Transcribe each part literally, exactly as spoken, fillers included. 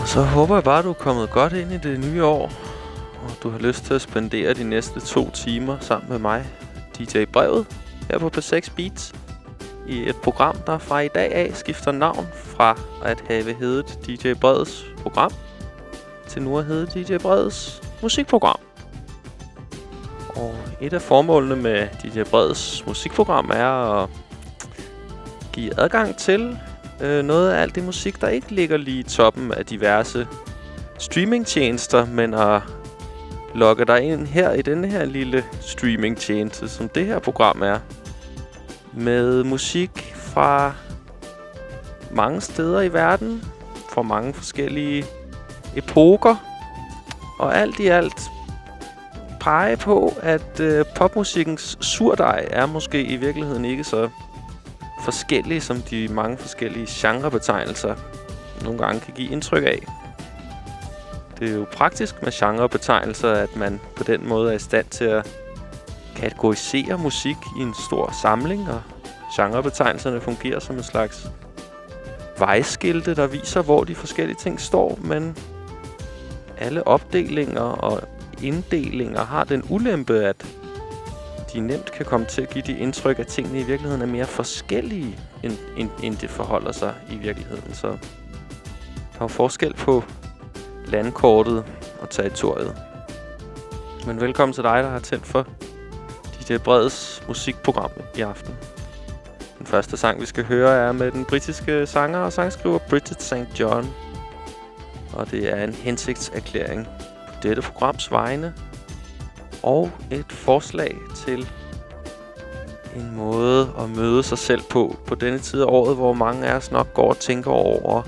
Så håber jeg bare, at du er kommet godt ind i det nye år, og du har lyst til at spendere de næste to timer sammen med mig, D J Brevet, her på P seks Beats, i et program, der fra i dag af skifter navn fra at have heddet D J Brevets program, til nu at hedde D J Brevets musikprogram. Og et af formålene med D J Brevets musikprogram er at give adgang til øh, noget af alt det musik, der ikke ligger lige i toppen af diverse streamingtjenester, men at logge dig ind her i denne her lille streamingtjeneste, som det her program er, med musik fra mange steder i verden, fra mange forskellige epoker, og alt i alt pege på, at øh, popmusikkens surdej er måske i virkeligheden ikke så forskellige, som de mange forskellige genrebetegnelser nogle gange kan give indtryk af. Det er jo praktisk med genrebetegnelser, at man på den måde er i stand til at kategorisere musik i en stor samling, og genrebetegnelserne fungerer som en slags vejskilte, der viser, hvor de forskellige ting står, men alle opdelinger og inddelinger har den ulempe, at de nemt kan komme til at give de indtryk, at tingene i virkeligheden er mere forskellige, end, end, end det forholder sig i virkeligheden. Så der er jo forskel på landkortet og territoriet. Men velkommen til dig, der har tændt for D J Brevets musikprogram i aften. Den første sang, vi skal høre, er med den britiske sanger og sangskriver Bridget Saint John. Og det er en hensigtserklæring på dette programs vegne. Og et forslag til en måde at møde sig selv på, på denne tid af året, hvor mange af os nok går og tænker over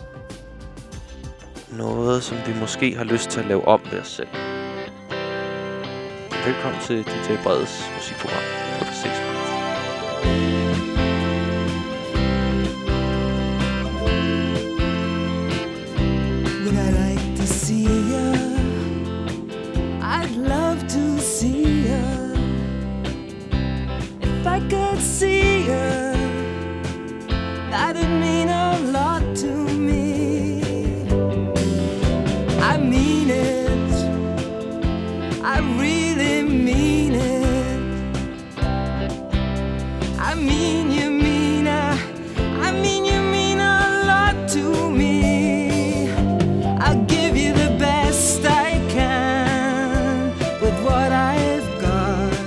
noget, som vi måske har lyst til at lave om ved os selv. Velkommen til D J Brevets musikprogram på P seks Beats. Would I like to see you? I'd love to see you. If I could see you, that'd mean a lot to me. I mean it, I really mean it. I mean you mean a, I mean you mean a lot to me. I'll give you the best I can with what I've got.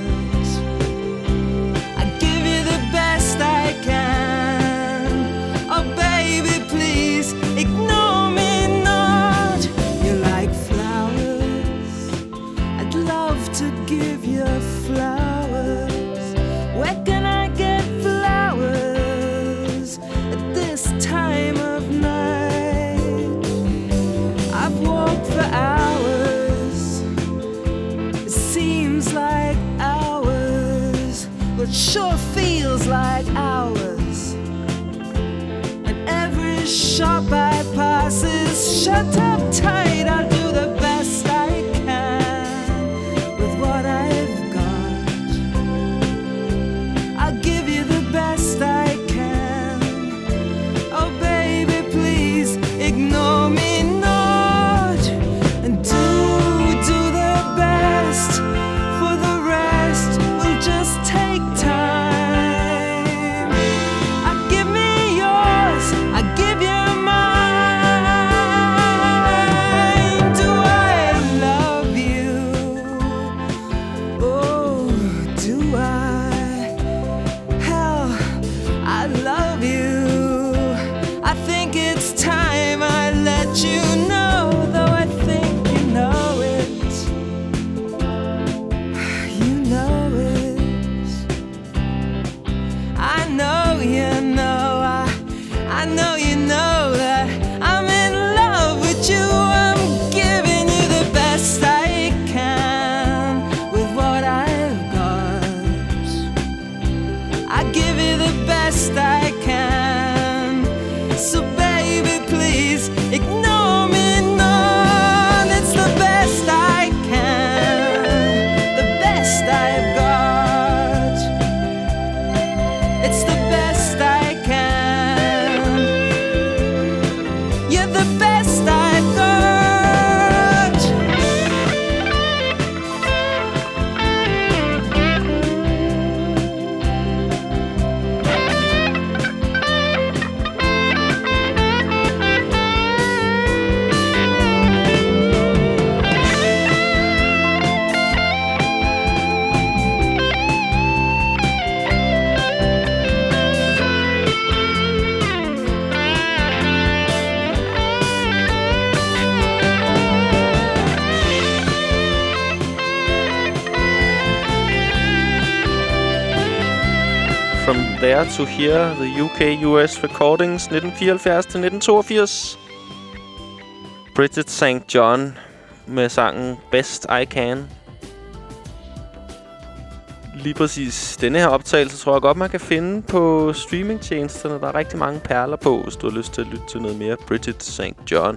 I'll give you the best I can. Oh baby, please ignore me not. You're like flowers, I'd love to give you flowers. Where can I get flowers at this time of night? I've walked for hours, it seems like hours, but sure feels like hours. And every shop I pass is shut up tight. I'll do the best I can with what I've got. I'll give you the best I can. Oh baby, please ignore me not. And do, do the best. For the rest, we'll just take time. I give me yours, I give you mine. Do I love you? Oh, do I? Hell, I love you. I think it's time I let you know, though I think you know it. You know it. I know you know. I, I know you know that I'm in love with you. I'm giving you the best I can with what I've got. I give you the best I can. So baby, please ignore There to Hear, The U K U S Recordings, nitten fireoghalvfjerds til nitten toogfirs. Bridget Saint John med sangen Best I Can. Lige præcis denne her optagelse tror jeg godt, man kan finde på streamingtjenesterne. Der er rigtig mange perler på, hvis du har lyst til at lytte til noget mere Bridget Saint John.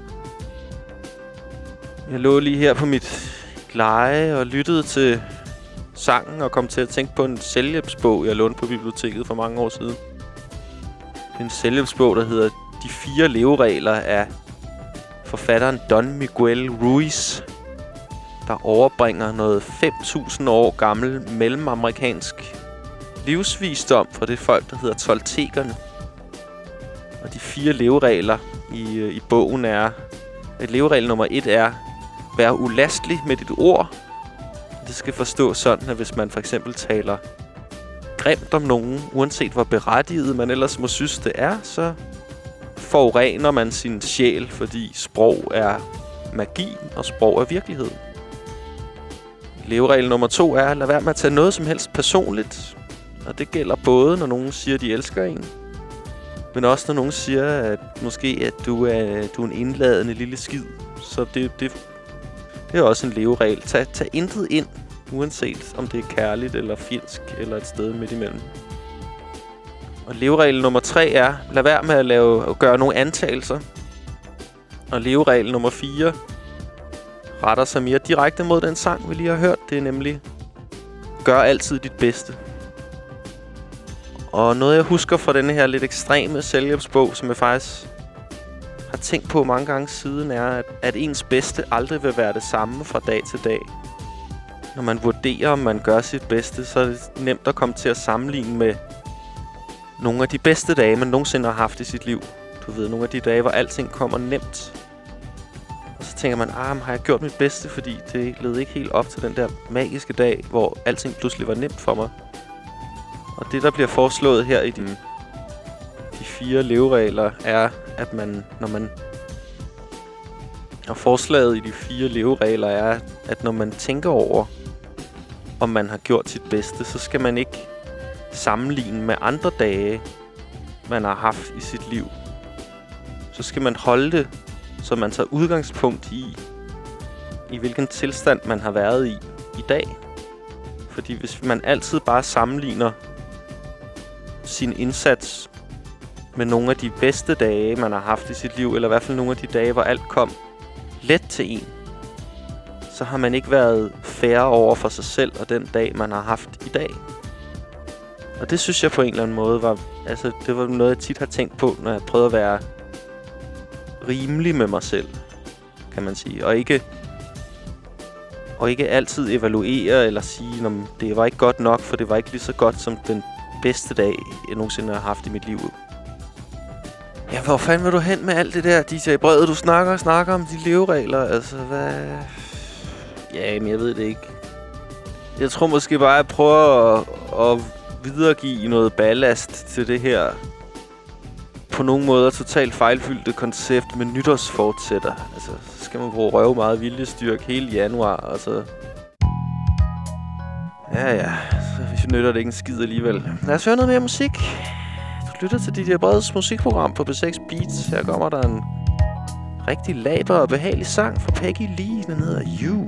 Jeg lå lige her på mit leje og lyttede til sangen og kom til at tænke på en selvhjælpsbog, jeg lånte på biblioteket for mange år siden. Det er en selvhjælpsbog, der hedder De fire leveregler af forfatteren Don Miguel Ruiz, der overbringer noget fem tusind år gammel mellemamerikansk livsvisdom fra det folk, der hedder toltekerne. Og de fire leveregler i, i bogen er, at leveregel nummer et er, vær ulastelig med dit ord. Det skal forstås sådan, at hvis man for eksempel taler grimt om nogen, uanset hvor berettiget man ellers må synes det er, så forurener man sin sjæl, fordi sprog er magi, og sprog er virkelighed. Leveregel nummer to er, lad være med at tage noget som helst personligt. Og det gælder både, når nogen siger, at de elsker en, men også når nogen siger, at måske at du er, du er en indladende lille skid. Så det, det, det er også en leveregel. Tag, tag intet ind, uanset om det er kærligt eller fjendsk eller et sted midt imellem. Og leveregel nummer tre er, lad være med at, lave, at gøre nogle antagelser. Og leveregel nummer fire retter sig mere direkte mod den sang, vi lige har hørt. Det er nemlig, gør altid dit bedste. Og noget, jeg husker fra denne her lidt ekstreme selvhjælpsbog, som jeg faktisk har tænkt på mange gange siden, er, at, at ens bedste aldrig vil være det samme fra dag til dag. Når man vurderer, om man gør sit bedste, så er det nemt at komme til at sammenligne med nogle af de bedste dage, man nogensinde har haft i sit liv. Du ved, nogle af de dage, hvor alting kommer nemt. Og så tænker man, ah, har jeg gjort mit bedste, fordi det led ikke helt op til den der magiske dag, hvor alting pludselig var nemt for mig. Og det, der bliver foreslået her i de, de fire leveregler, er, at man, når man... Og forslaget i de fire leveregler er, at når man tænker over, om man har gjort sit bedste, så skal man ikke sammenligne med andre dage, man har haft i sit liv. Så skal man holde det, så man tager udgangspunkt i, i hvilken tilstand man har været i i dag. Fordi hvis man altid bare sammenligner sin indsats med nogle af de bedste dage, man har haft i sit liv, eller i hvert fald nogle af de dage, hvor alt kom let til en, så har man ikke været fair over for sig selv og den dag, man har haft i dag. Og det synes jeg på en eller anden måde var, altså det var noget, jeg tit har tænkt på, når jeg prøvede at være rimelig med mig selv, kan man sige. Og ikke, og ikke altid evaluere eller sige, at det var ikke godt nok, for det var ikke lige så godt som den bedste dag, jeg nogensinde har haft i mit liv. Ja, hvor fanden vil du hen med alt det der, D J Brede? Du snakker og snakker om de leveregler. Altså, hvad... Ja, men jeg ved det ikke. Jeg tror måske bare, at jeg prøver at, at videregive noget ballast til det her på nogle måder totalt fejlfyldte koncept med nytårsfortsætter. Altså, så skal man bruge røve meget viljestyrke hele januar, altså... Ja, ja, så nytter det ikke en skid alligevel. Lad os høre noget mere musik. Du lytter til D J Bredes musikprogram på P seks Beats. Her kommer der en rigtig laber og behagelig sang fra Peggy Lee. Den hedder You.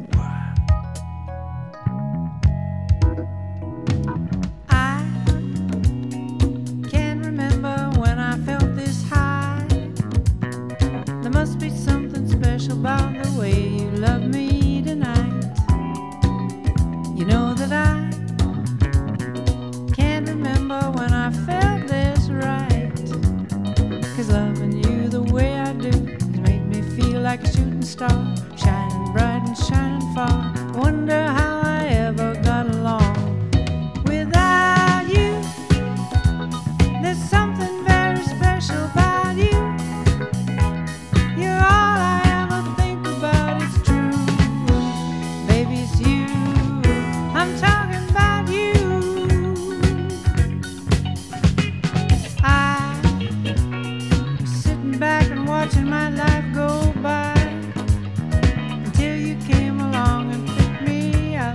Must be something special about the way you love me tonight. You know that I can't remember when I felt this right. Cause loving you the way I do has made me feel like a shooting star, shining bright and shining far. I wonder how I ever got along without you. There's something very special about you. You're all I ever think about, it's true. Baby, it's you. I'm talking about you. I was sitting back and watching my life go by until you came along and picked me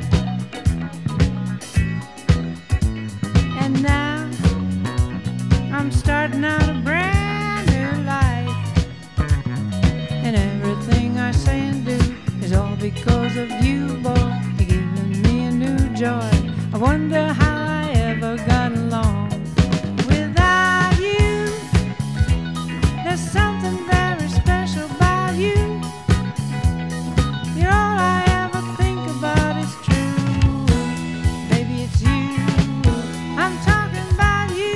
because of you, boy. You're giving me a new joy. I wonder how I ever got along without you. There's something very special about you. You're all I ever think about is true. Baby, it's you. I'm talking about you.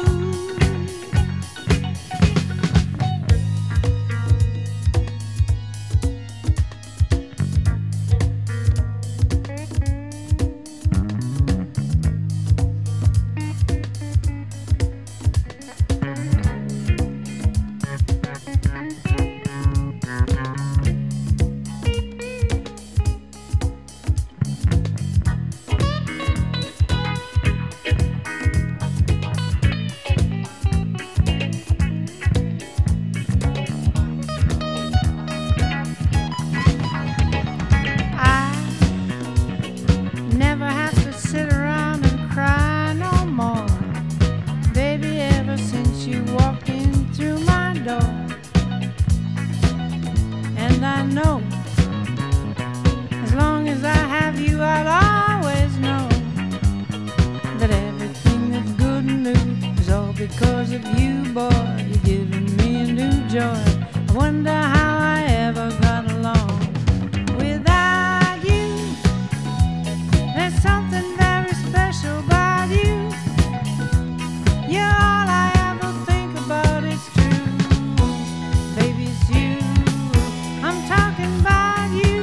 Because of you, boy, you're giving me a new joy. I wonder how I ever got along without you. There's something very special about you. You're all I ever think about, it's true. Baby, it's you. I'm talking about you.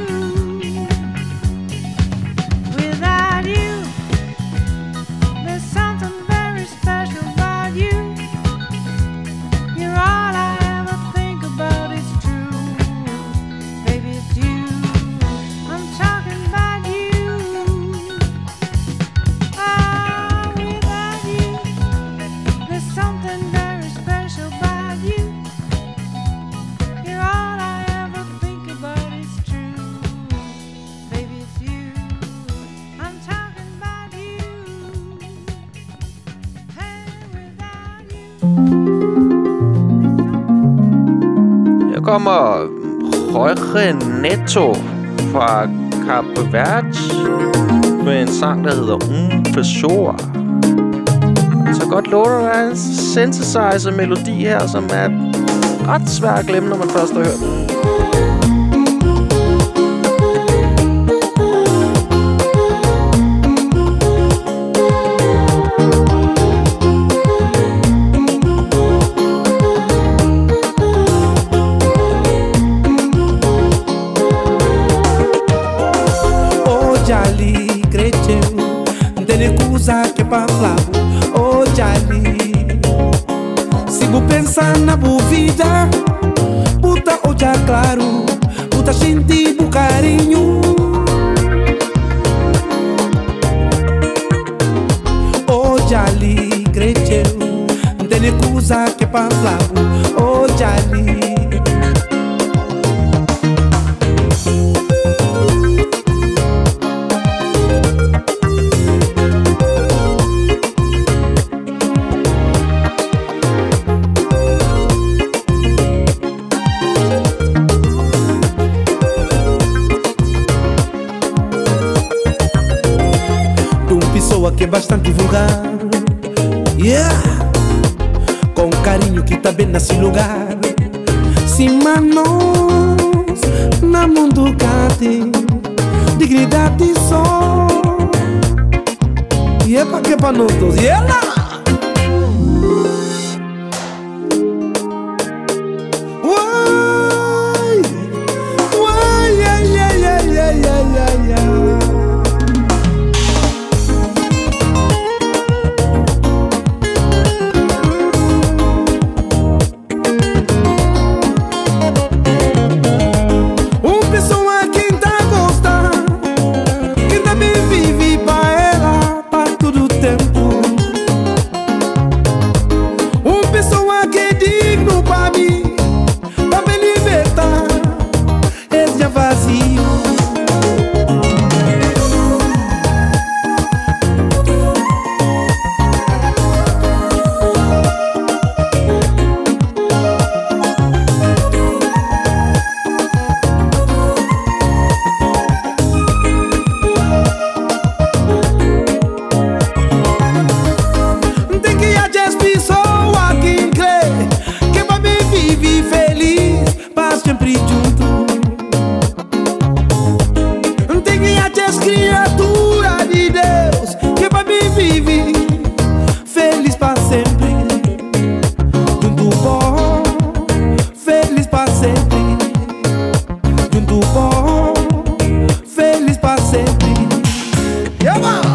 Without you, there's something very special about you. You're all I ever think about, it's true. Baby, it's you. I'm talking about you. Ah, without you, there's something very special about you. You're all I ever think about, it's true. Baby, it's you. I'm talking about you. Hey, without you. Her kommer Jorge Neto fra Cape Verde med en sang, der hedder Un Pessoa. Så godt love dig, der er en synthesizer-melodi her, som er ret svær at glemme, når man først har hørt den. Jali cresceu, não tem nem coisa que pra falar. Oh Jali, sigo pensando na boa vida. Puta olha claro, puta sentir o carinho. Oh Jali cresceu, não tem nem coisa que pra falar. Oh Jali. Que é bastante vulgar, yeah, com carinho que tá bem nesse lugar. Sim, manos, na mundo cate, dignidade só. E é pra que pra nós todos, e ela? Uai, uai, ai, ai, ai, ai, ai, ai, ai. junto. Tem as criaturas de Deus que pra mim vive feliz pra sempre. Junto bom, feliz pra sempre. Junto bom, feliz pra sempre. Yeah, man.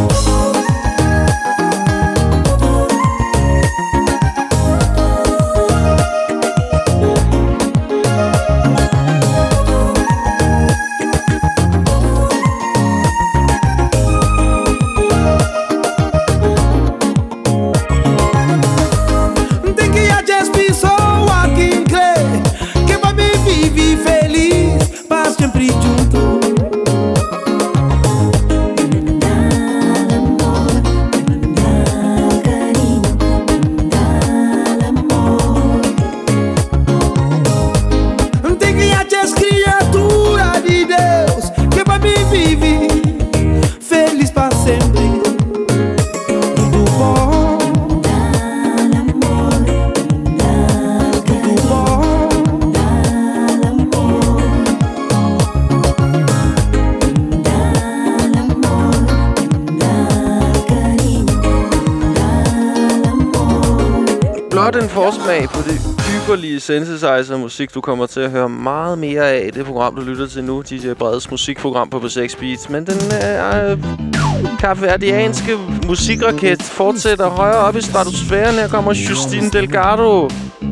En forsmag på det ypperlige synthesizer-musik, du kommer til at høre meget mere af i det program, du lytter til nu, D J Breds musikprogram på P seks Beats. Men den øh, kafeardianske musikraket fortsætter højere op i stratosfæren. Her kommer Justine Delgado.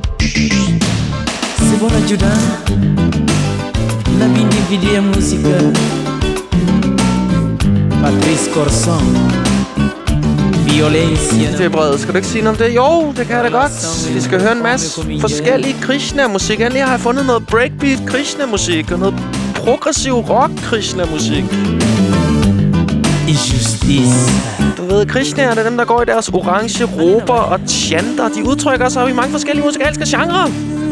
Se buona ajudar na minha dividir música. Patrice Corson. D J Bred, skal du ikke sige noget om det? Jo, det kan jeg da godt. Vi skal høre en masse forskellige Krishna-musik. Endelig har jeg fundet noget breakbeat Krishna-musik og noget progressiv rock Krishna-musik. Du ved, Krishna er dem, der går i deres orange rober og chanter. De udtrykker sig i mange forskellige musikalske genrer.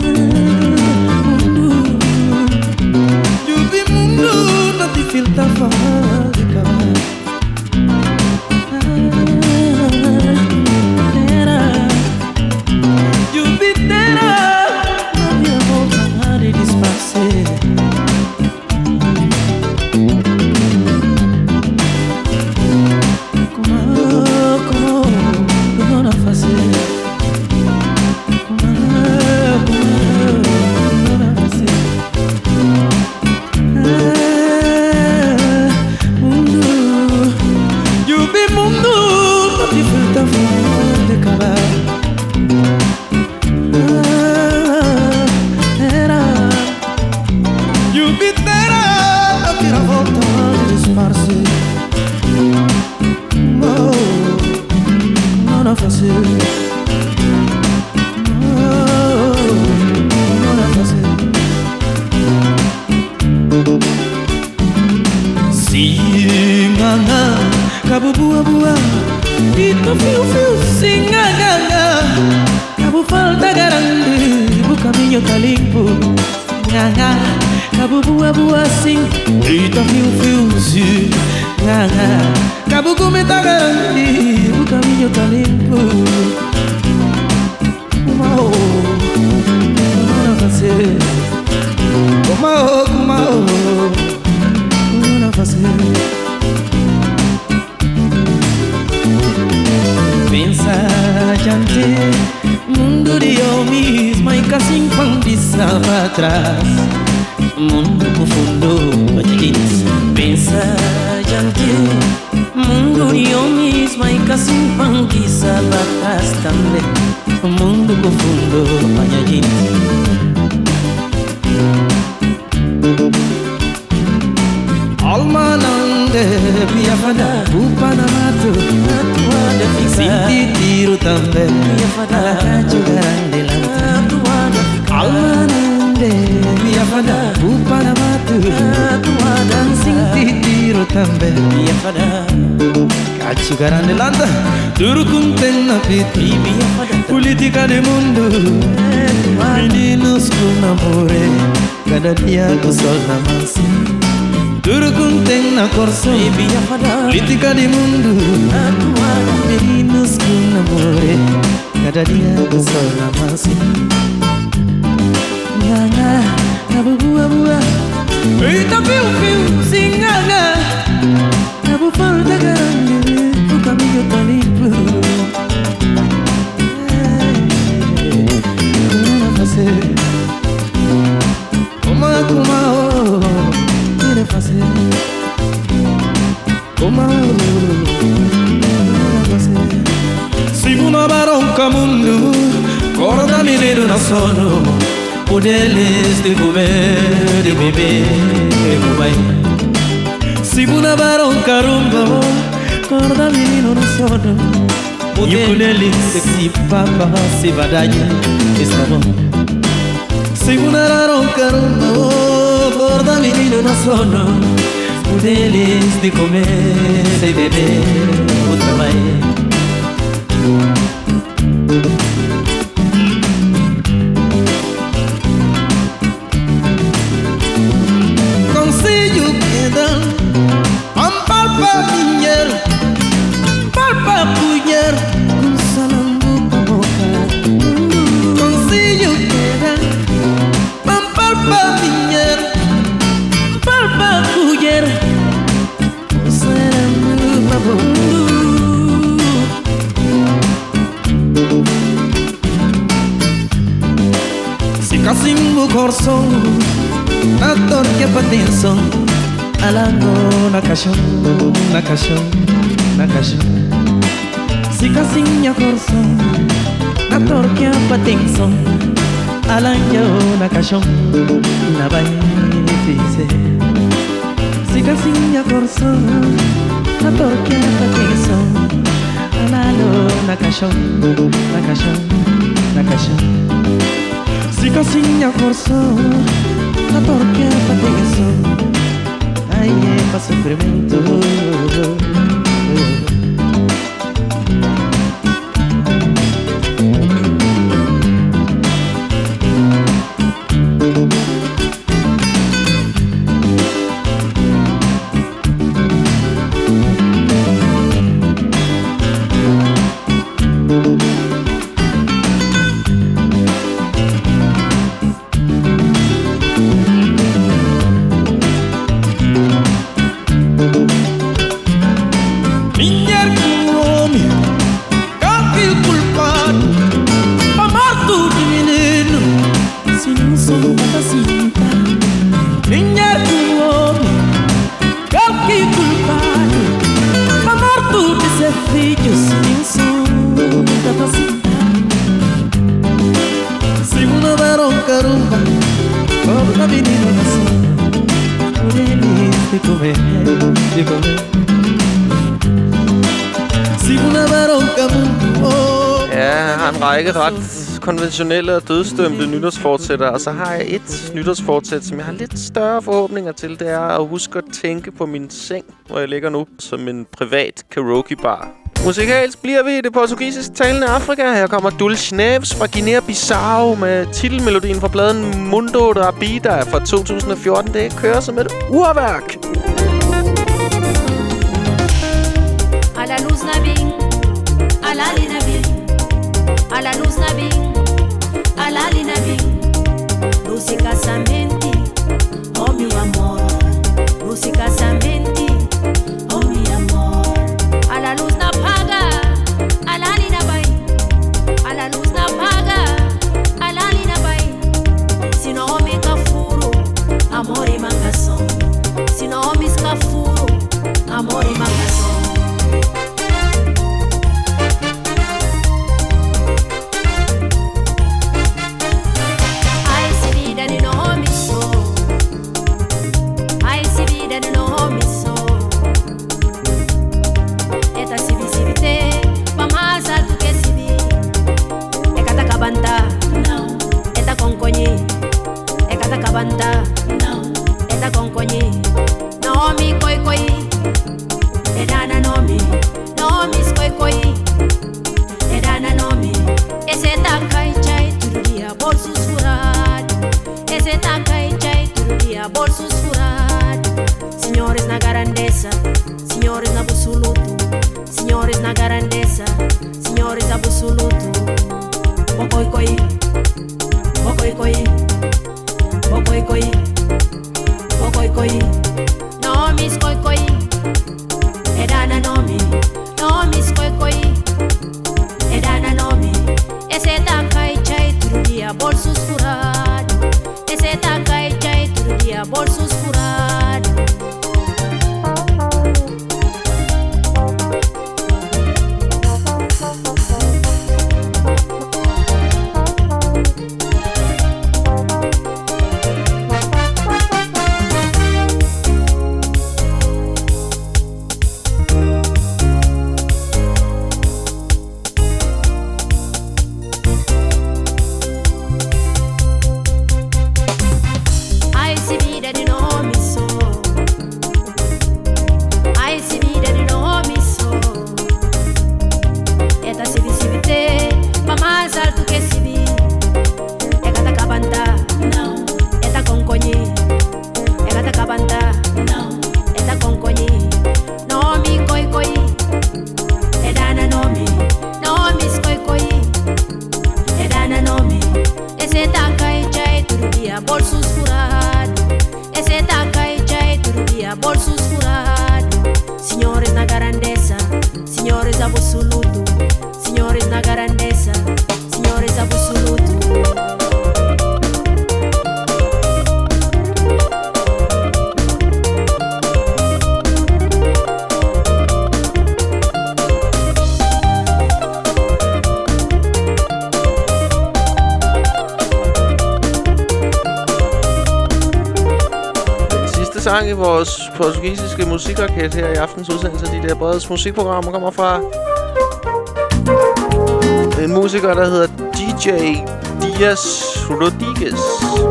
Política de mundo, meninos com namore, cada dia do sol na mansa. Tudo contém na corção, política de mundo, meninos com namore, cada dia do sol na mansa. Nana, tabu Eita, viu, viu, singanga. Cabo falta grande, o caminho tá limpo. Como fazer? Como, como, quero fazer? Como, fazer? Segunda baronca mundo, corda menino na sono. Poderes de comer, de beber, de comer. Segunda baronca rumba, corda menino no sono. Poderes de si papa, si badanya, está bom. Segunda baronca rumba, corda menino no sono. Poderes de comer, de beber, outra mais. Corso, na torque pra atenção. Alano na caixão, na caixão, na caixão. Se casinha corso, na torque pra atenção. Alano na caixão, na vai dizer. Se casinha corso, na torque pra atenção. Alano na caixão, na caixão, na caixão. Si casinha corso, na torque pra atenção. Ai, é pra sofrimento. Ret konventionelle og dødsdømte nytårsfortsætter, og så har jeg et nytårsfortsæt, som jeg har lidt større forhåbninger til. Det er at huske at tænke på min seng, hvor jeg ligger nu, som en privat karaokebar. Musikalsk bliver vi i det portugisisk talende Afrika. Her kommer Dulce Neves fra Guinea-Bissau med titelmelodien fra pladen Mundo da Vida fra to tusind og fjorten. Det kører som et urværk. A la luz nabi, a la li nabi. A la luz nabi, a la li nabi. Luz e casamenti, oh meu amor. Luz e casamenti, oh meu amor. A la luz na paga, a la li na bai. A la luz na paga, a la li na bai. Se não homem cafuro, amor e mangação. Se não homem cafuro, amor e mangação. Banda, não, esta com conhe, nome coi coi, edana nome, nomes coi coi, edana nome, esse tá cai chai todo dia bolsos furados, esse tá cai chai todo dia bolsos furados, senhores na grandeza, senhores na absoluto, senhores na grandeza, senhores na absoluto, o coi coi, o coi coi. Bokoi koi, bokoi koi. bolsos furados. sang i vores portugisiske musikraket her i aftens udsendelse. De der Breds musikprogrammer kommer fra en musiker, der hedder D J Dias Rodriguez.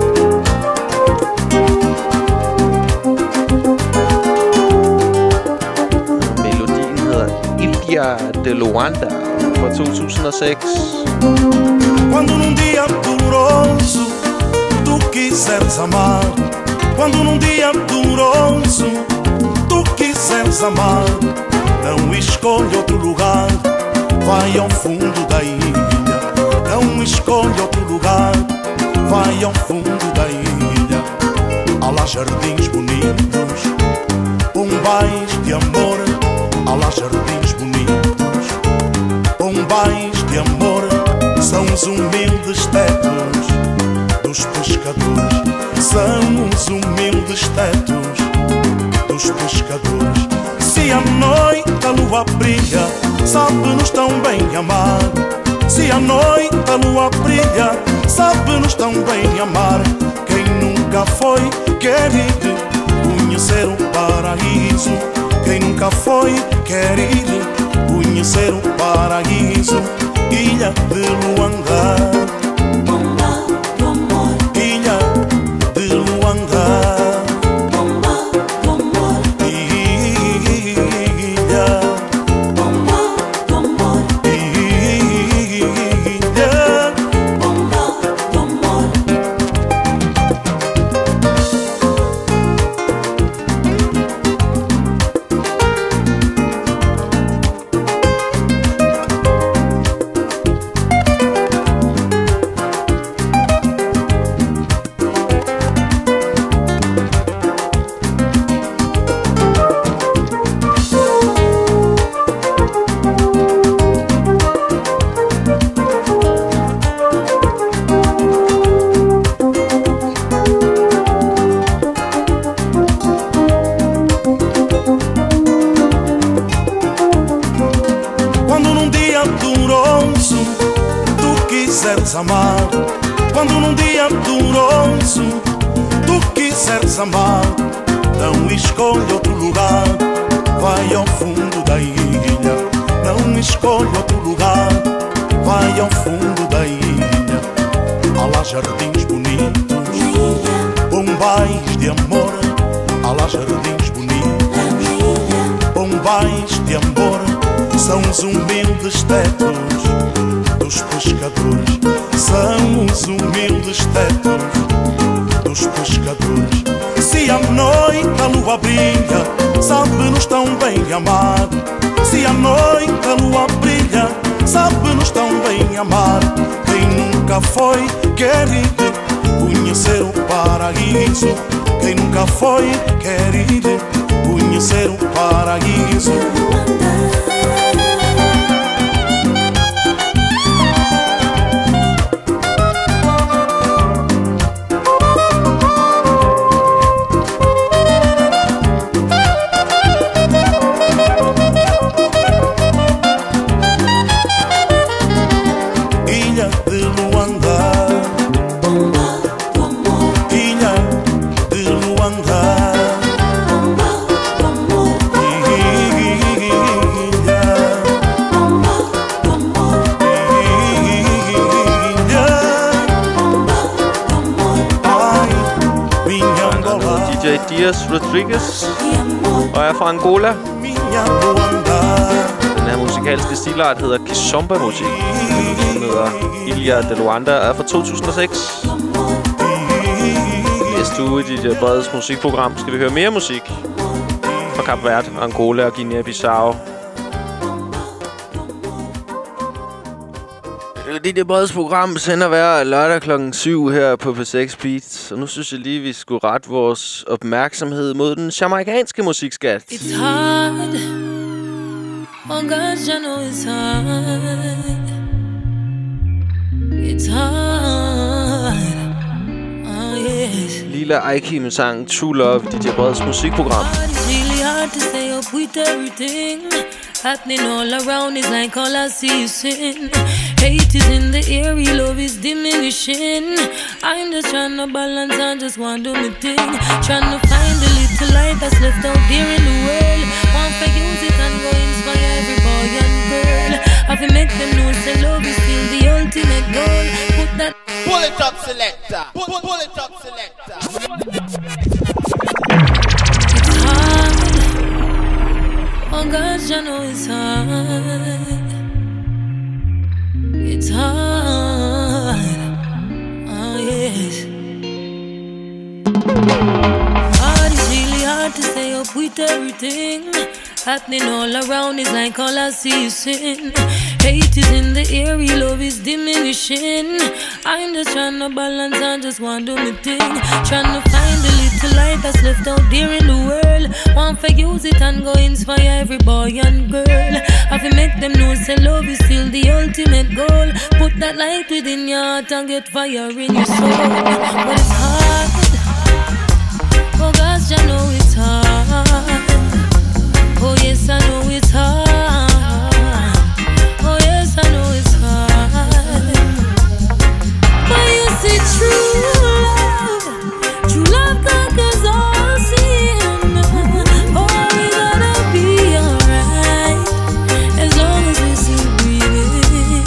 Melodien hedder Ilha de Luanda fra to tusind og seks. Quando num dia doloroso tu quiseres amar, quando num dia doloroso tu quiseres amar, não escolhe outro lugar, vai ao fundo da ilha. Não escolhe outro lugar, vai ao fundo da ilha. Há lá jardins bonitos, pombais de amor. Há lá jardins bonitos, pombais de amor. São os humildes tetos dos pescadores. São os humildes tetos dos pescadores. Se à noite a lua brilha, sabe-nos tão bem amar. Se à noite a lua brilha, sabe-nos tão bem amar. Quem nunca foi quer ir conhecer o paraíso. Quem nunca foi quer ir conhecer o paraíso. Ilha de Luanda, Bomba do amor, ilha de Luanda, bomba do amor, ilha, bomba do amor, ilha. bomba do amor. Quando num dia doloroso tu quiseres amar, quando num dia doloroso tu quiseres amar, não escolhe outro lugar, vai ao fundo da ilha. Não escolhe outro lugar, vai ao fundo da ilha. Há lá jardins bonitos, pombais de amor. Há lá jardins bonitos, pombais de amor. São os humildes tetos dos pescadores. São os humildes tetos dos pescadores. Se à noite a lua brilha, sabe-nos tão bem amar. Se à noite a lua brilha, sabe-nos tão bem amar. Quem nunca foi quer ir conhecer o paraíso. Quem nunca foi quer ir conhecer o paraíso. Han hedder D J Diaz Rodriguez og er fra Angola. Den her musikalske stilart hedder kizomba-musik. Den hedder Ilha de Luanda og er fra to tusind og seks. Næste uge i D J Breds musikprogram skal vi høre mere musik fra Kap Verde, Angola og Guinea-Bissau. D J Breds program sender hver lørdag klokken syv her på P seks Beats. Og nu synes jeg lige, vi skulle rette vores opmærksomhed mod den jamaikanske musikskat. It's hard. Oh God, you know it's hard. It's hard. Oh yes. Lila Aiki med sangen True Love, D J Breds musikprogram. It's really hard to stay up with everything happening all around. It's like all I see is sin. Hate is in the air, love is diminishing. I'm just trying to balance and just want to do my thing. Trying to find the little light that's left out there in the world. Want to use it and go inspire every boy and girl. Have to make them know that love is still the ultimate goal. Put that pull it up, selector. Pull, pull it up, selector. It's hard. Oh God, you know it's hard. It's hard. Oh yes. Hard, it's really hard to stay up with everything happening all around. It's like all I see is sin. Hate is in the air, love is diminishing. I'm just trying to balance and just want to do my thing. Trying to find the little light that's left out there in the world. Want to use it and go inspire every boy and girl. Have to make them know say love is still the ultimate goal. Put that light within your heart and get fire in your soul. But it's hard. Oh gosh, I know it's hard. Oh yes, I know it's hard. Oh yes, I know it's hard. But you see true love, true love conquers all sin. Oh, we gonna be alright as long as we still breathing.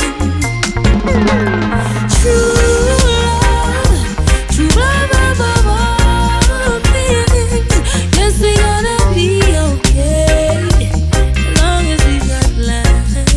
True love, true love above all things. Yes, we gonna be okay as long as we got life.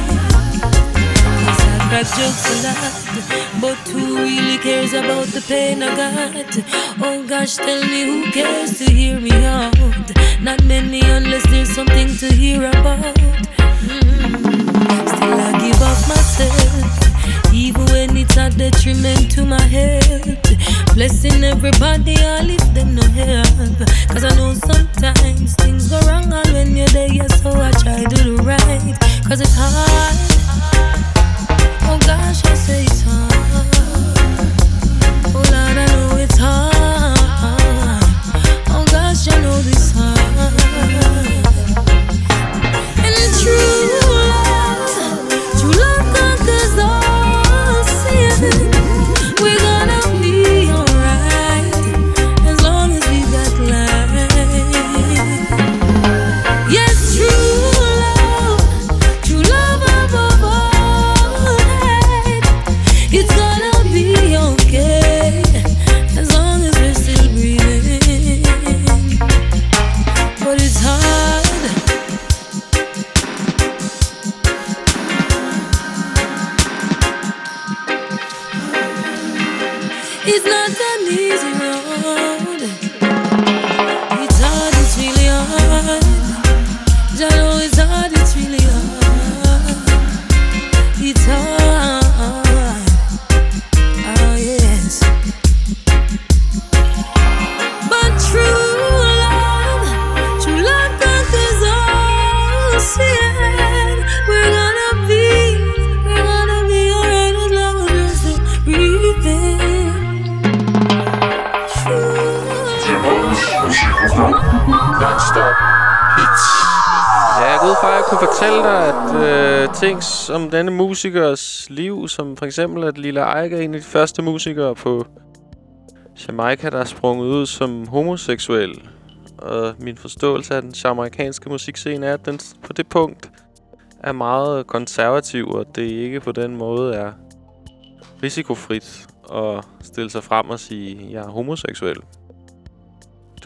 Yes, I got jokes a lot, but who really cares about the pain I got? Oh gosh, tell me who cares to hear me out? Not many unless there's something to hear about. Mm. Still I give up myself, even when it's a detriment to my health. Blessing everybody, I lift them no help. Cause I know sometimes things go wrong all when you're there, yeah, so I try to do right. Cause it's hard. Oh gosh, I say it's hard. Oh Lord, I know it's hard. Oh gosh, I know this hard. And true love, true love conquers all sin. We're gonna be alright as long as we got life. Yes, true love, true love above all hate. It's gonna be okay as long as we're still breathing. But it's hard. It's not an easy road. It's hard, it's really hard. I know it's hard, it's really hard. It's hard. Oh yes. But true love, true love conquers all sin. We're gonna be, we're gonna be alright as long as we're still breathing. Ja, jeg går ud fra, at jeg kunne fortælle dig, at øh, ting om denne musikers liv, som for eksempel, at Lila Aiki er en af de første musikere på Jamaica, der er sprunget ud som homoseksuel. Og min forståelse af den jamaikanske musikscene er, at den på det punkt er meget konservativ, og det ikke på den måde er risikofrit at stille sig frem og sige, at jeg er homoseksuel.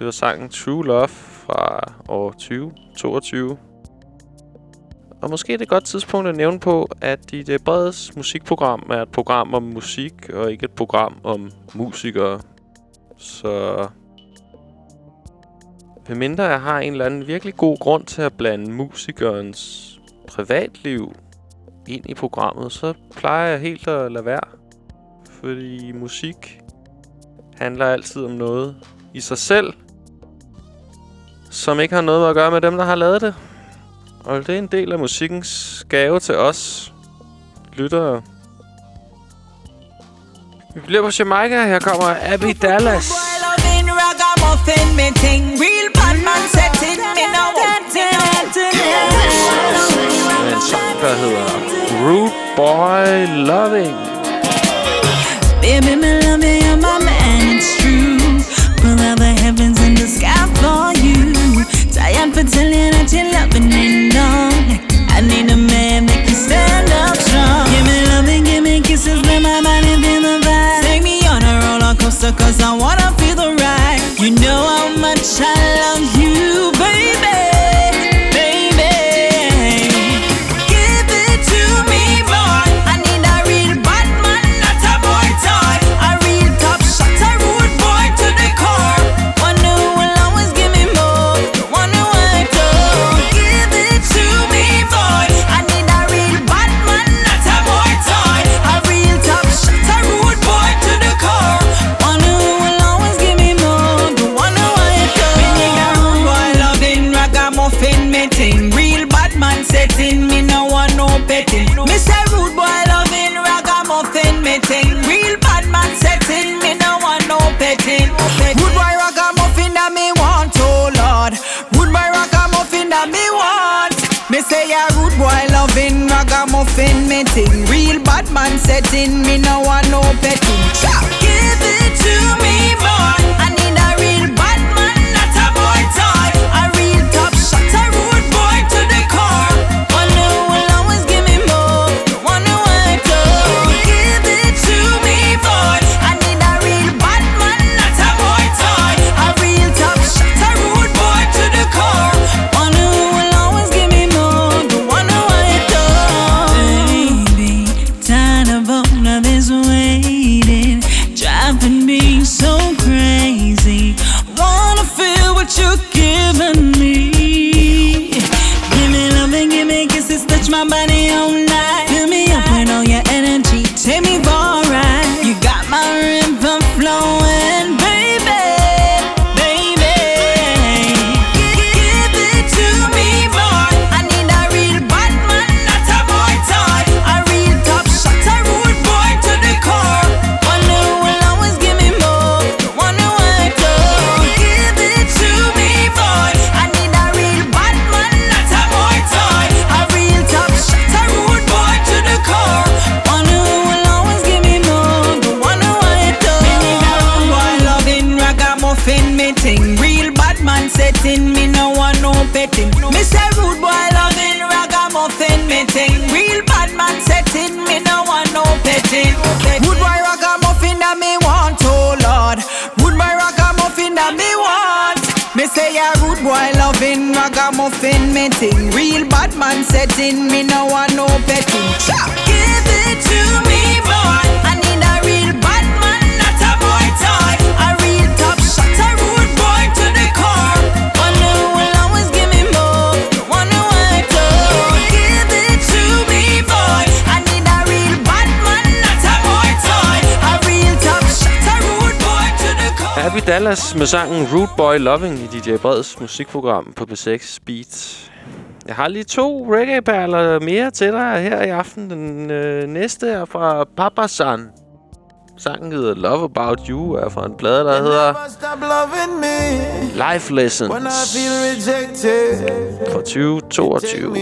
Det var sangen True Love fra år tyve toogtyve. Og måske er det et godt tidspunkt at nævne på, at D J Breds musikprogram er et program om musik, og ikke et program om musikere. Så medmindre jeg har en eller anden virkelig god grund til at blande musikernes privatliv ind i programmet, så plejer jeg helt at lade være. Fordi musik handler altid om noget i sig selv, som ikke har noget at gøre med dem, der har lavet det. Og det er en del af musikkens gave til os lyttere. Vi bliver på Jamaica. Her kommer Abby Dallas. Med en sang, der hedder Rude Boy Loving. Baby, my love, you're my man, it's true. Pull out the heavens and the sky for you. Tired for telling that you're loving me, no. I need a man that can stand up strong. Give me loving, give me kisses, let my body feel the vibe. Take me on a roller coaster, cause I wanna feel the ride. You know how much I love you, baby. Ragamuffin meeting, real bad man setting. Me no want no petting. Give it to me, boy. I need a real bad man, not a boy toy. A real top shot, a rude boy to the core. One who will always give me more. One who I do. Give it to me, boy. I need a real bad man, not a boy toy. A real top shot, a rude boy to the core. One who will always give me more. The one who I do. Waiting, driving me so crazy. Wanna feel what you're giving me. Give me love and give me kisses, touch my body all night. Fill me up with all your energy, take me for a ride. You got my river flowing, baby, baby. Give it to me, boy. I need a real bad man, not a boy toy. A real top shot, a rude boy to the core. One who will always give me more. One who I do. Give it to me, boy. I need a real bad man, not a boy toy. A real top shot, a rude boy to the core. One who will always give me more. The one who I do. Boy loving ragamuffin meeting, real bad man setting. Me no want no petting. Me say rude boy loving ragamuffin meeting, real bad man setting. Me no want no petting. Rude boy ragamuffin that me want, oh Lord. Rude boy ragamuffin that me want. Me say a rude boy loving ragamuffin meeting, real bad man setting. Me no want no petting. Give it to me, boy. I need a real bad man, not a boy toy. A real top shot, a rude boy to the core. One who will always give me more. One who I do. Give it to me, boy. I need a real bad man, not a boy toy. A real top shot, a rude boy to the core. Abby Dallas med sangen Rude Boy Loving i D J Breds musikprogram på P seks Beat. Jeg har lige to reggae-perler mere til dig her i aften. Den øh, næste er fra Papa San. Sangen hedder Love About You, er fra en plade, der hedder Life Lessons fra tyve toogtyve.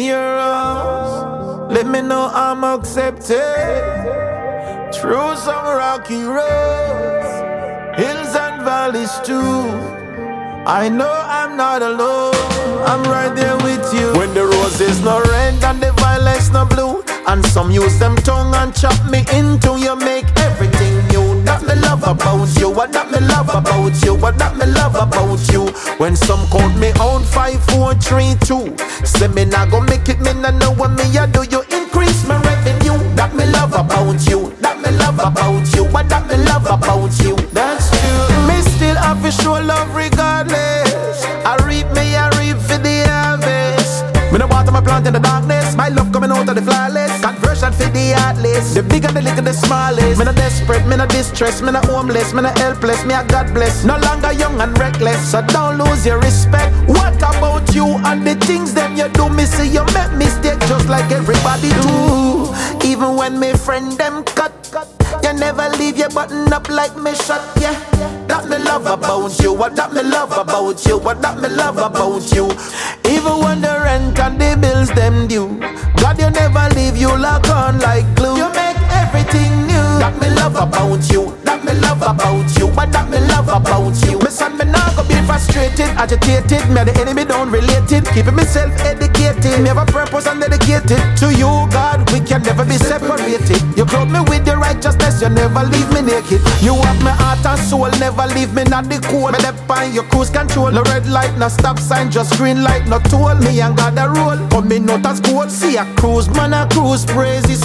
Let me know I'm accepted through some rocky roads, hills and valleys too. I know I'm not alone, I'm right there with you. When the rose is no red and the violet's no blue, and some use them tongue and chop me into you, make everything new. That me love about you? What that me love about you? What that me love about you? When some count me out five, four, three, two. Say me nah go make it, me nah know what me a do. You increase my revenue. That me love about you. That me love about you. What that me love about you? That's true. Me still have to show love regardless. I reap me, I reap for the harvest. Me no water my plant in the darkness. My love coming out of the flawless. Conversion for the heartless. The bigger the little the smallest. Me no desperate, me no distress. Me no homeless, me no helpless. Me a God bless. No longer young and reckless. So don't lose your respect. What about you and the things them you do? Me see you make mistake just like everybody do. Even when me friend them cut, you never leave your button up like me shut, yeah. That me love about you. What that me love about you? What that me love about you? Even when the rent and the bills them due, God you never leave you lock on like glue. You make everything new. That me love about you. That me love about you. What that me love about you? Me son me nah go be frustrated, agitated. Me the enemy don't relate it. Keeping myself educated. Me have a purpose and dedicated to you, God. We can never be separated. You clothe me with the righteousness. You never leave me naked. You have my heart and soul. Never leave me not the cold. Me left by your cruise control. No red light, no stop sign, just green light. No toll. Me and God a roll. Coming out as gold. See a cruise, man a cruise. Praises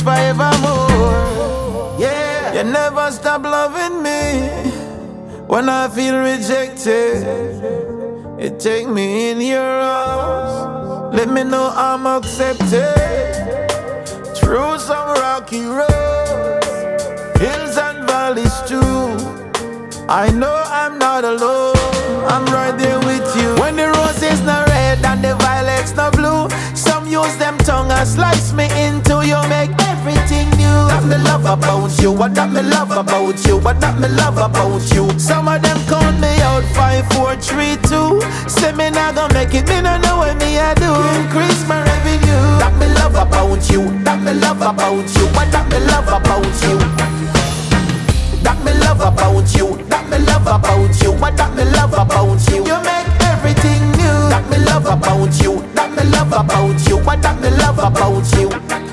forevermore. Yeah. You never stop loving me when I feel rejected. You take me in your arms. Let me know I'm accepted. Through some rocky roads, hills and valleys too. I know I'm not alone. I'm right there with you. When the roses not red and the violets not blue, some use them tongue and slice me into you. Make everything new. That me love about you. What that me love about you? What that me love about you? Some of them count me out five, four, three, two. Say me not gonna make it. Me no know what me I do. Increase my revenue. That me love about you. That me love about you. What that me love about you? That me love about you. That me love about you. What that me love about you? You make everything new. That me love about you. That me love about you. What that me love about you?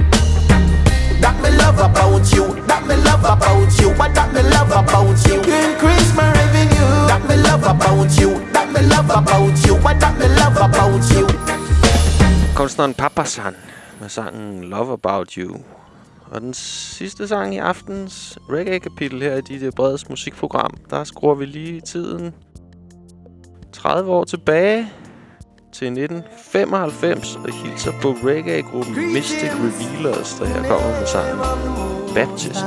That me love about you. That me love about you. What that me love about you? You increase my revenue. That me love about you. That me love about you. What that me love about you? Kunstneren Papasan med sangen Love About You. Og den sidste sang i aftens reggae-kapitel her i D J Breds musikprogram, der skruer vi lige tiden tredive år tilbage til nitten femoghalvfems og hilser på reggae-gruppen Mystic Revealers, der her kommer med sangen Baptist.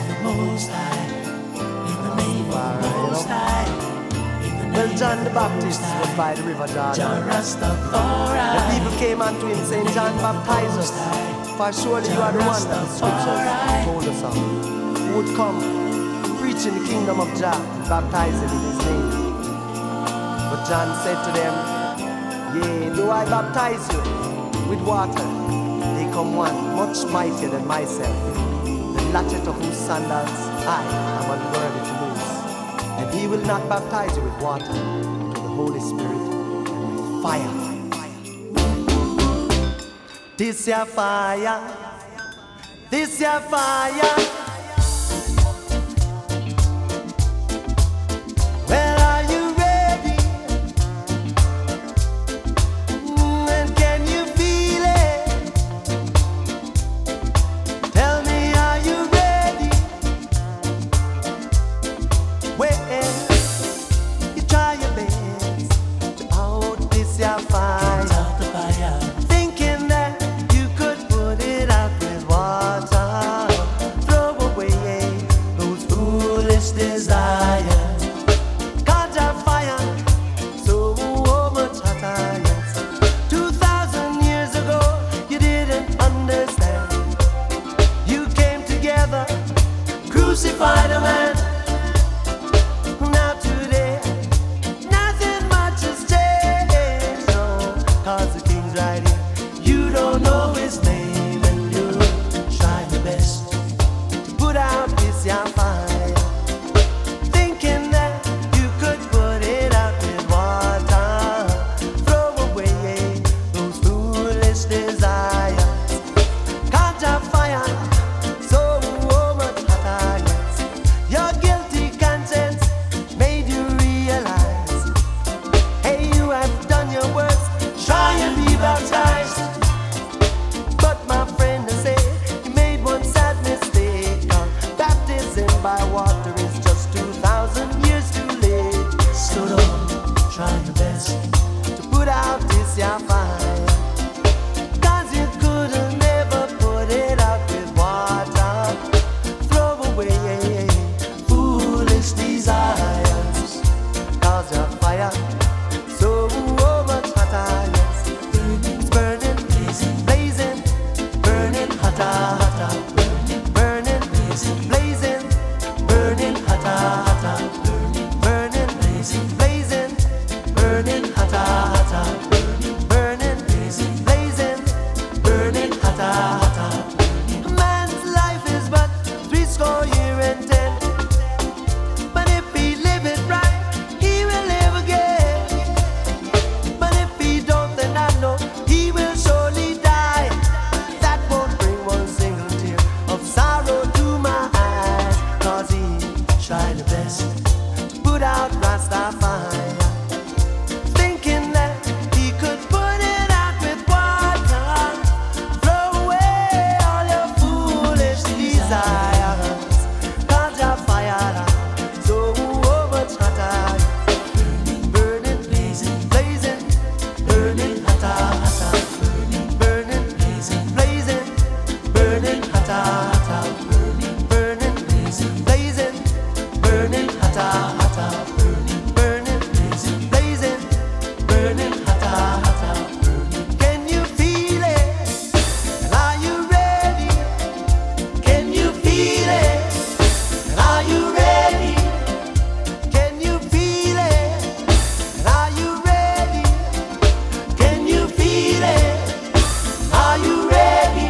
Well, John the Baptist was by the river Jordan. The people came unto him saying, John, baptize us, for surely you are the one that the scriptures told us of, who would come preaching the kingdom of Jah and baptizing in his name. But John said to them, yea, though I baptize you with water, they come one much mightier than myself, the latchet of whose sandals I am unworthy to loose. And he will not baptize you with water, but with the Holy Spirit and with fire. This your fire, this your fire. Well, are you ready? Mm, and can you feel it? Tell me, are you ready? Well, you try your best to out this your fire. Thinking that you could put it out with water. Throw this your fire. Cause you couldn't never put it out with water. Throw away foolish desires. Cause your fire so much hotter, yes. It's burning, blazing, burning hotter, hotter. Burning, blazing, burning hotter, hotter. Burning, blazing, burning hotter, hotter. Burning, blazing, burning hotter, hotter. Man's life is but three score year and ten. But if he live it right, he will live again. But if he don't, then I know he will surely die. That won't bring one single tear of sorrow to my eyes. Cause he tried the best to put out Rastafari, thinking that he could put it out with water. Throw away all your foolish desires. Cause your fire so much hotter. Burning, blazing, blazing, burning hotter, hotter. Burning, blazing, blazing, burning hotter, hotter. Burning, blazing, blazing, burning hotter, hotter. Burning, blazing, blazing, burning hotter, hotter. Can you feel it? And are you ready? Can you feel it? And are you ready? Can you feel it? And are you ready? Can you feel it? Are you ready?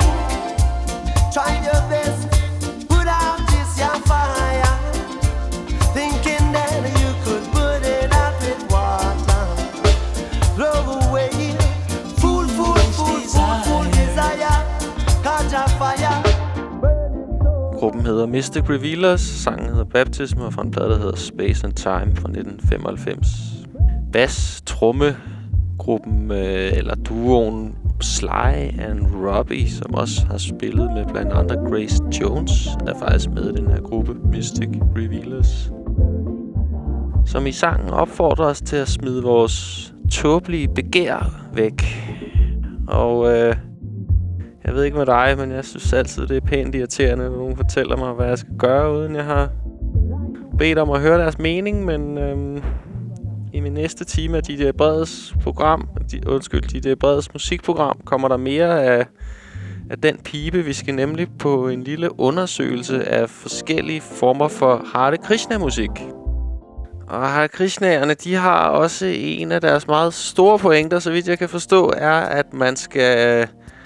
Try your best, put out this your fire, thinking that you could put it out with water. Throw away fool, fool, fool, fool, fool desire. Cause your fire. Gruppen hedder Mystic Revealers, sangen hedder Baptism, og fra en plade, der hedder Space and Time fra nitten femoghalvfems. Bass, tromme, gruppen, øh, eller duoen Sly and Robbie, som også har spillet med blandt andre Grace Jones, er faktisk med i den her gruppe, Mystic Revealers. Som i sangen opfordrer os til at smide vores tåbelige begær væk. Og øh, jeg ved ikke med dig, men jeg synes altid, det er pænt irriterende, når nogen fortæller mig, hvad jeg skal gøre, uden jeg har bedt om at høre deres mening. Men øhm, i min næste time af D J Breds program, de, undskyld, D J Breds musikprogram, kommer der mere af, af den pibe. Vi skal nemlig på en lille undersøgelse af forskellige former for Hare Krishna-musik. Og Hare Krishnaerne, de har også en af deres meget store pointer, så vidt jeg kan forstå, er, at man skal...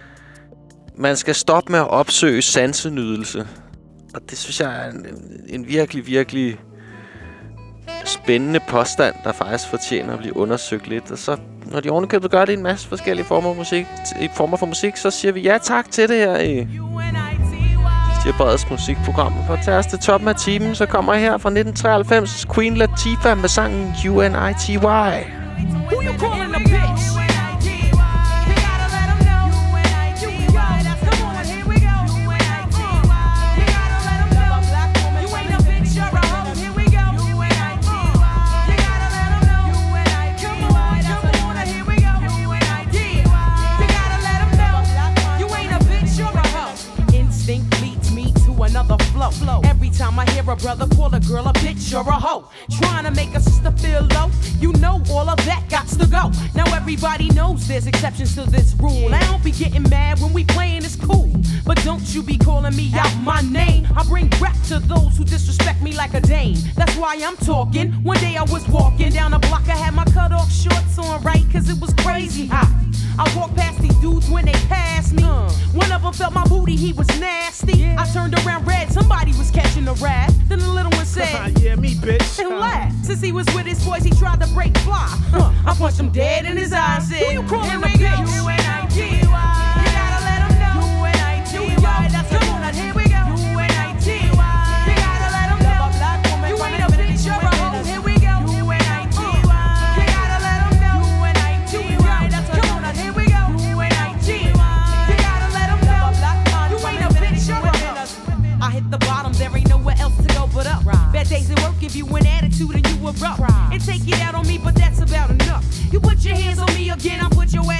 Man skal stoppe med at opsøge sansenydelse. Og det synes jeg er en, en virkelig, virkelig spændende påstand, der faktisk fortjener at blive undersøgt lidt. Og så, når de ovenikøbet gør det i en masse forskellige former for musik, i former for musik, så siger vi ja tak til det her i D J Breds musikprogram. For at tage os til toppen af timen, så kommer her fra nitten treoghalvfems Queen Latifah med sangen U N I T Y. Who you calling a bitch? Every time I hear a brother call a girl a bitch or a hoe, trying to make a sister feel low, you know all of that gots to go. Now everybody knows there's exceptions to this rule. I don't be getting mad when we playing, it's cool, but don't you be calling me out my name. I bring rap to those who disrespect me like a dame. That's why I'm talking. One day I was walking down the block, I had my cut off shorts on, right, cause it was crazy hot. I walked past these dudes when they passed me. uh. One of them felt my booty, he was nasty. yeah. I turned around red, somebody was catching a rat. Then the little one said, yeah, me, bitch. And laughed. Since he was with his boys, he tried to break fly. huh. I punched him dead in his eyes and said, who you calling a bitch? U N I T Y. You gotta let him know. U N I T Y. That's the one. Here we go. U N I T Y. You gotta let him know. You ain't a bitch, you're a hoe. Here we go. U N I T Y. You gotta let him know. U N I T Y. That's the one. Here we go. U N I T Y. You gotta let him know. You ain't a bitch, you're a hoe. I hit the bottom, there ain't nowhere else to go but up. Right. Bad days at work give you an attitude and you erupt. Right. And take it out on me, but that's about enough. You put your hands on me again, I'll put your ass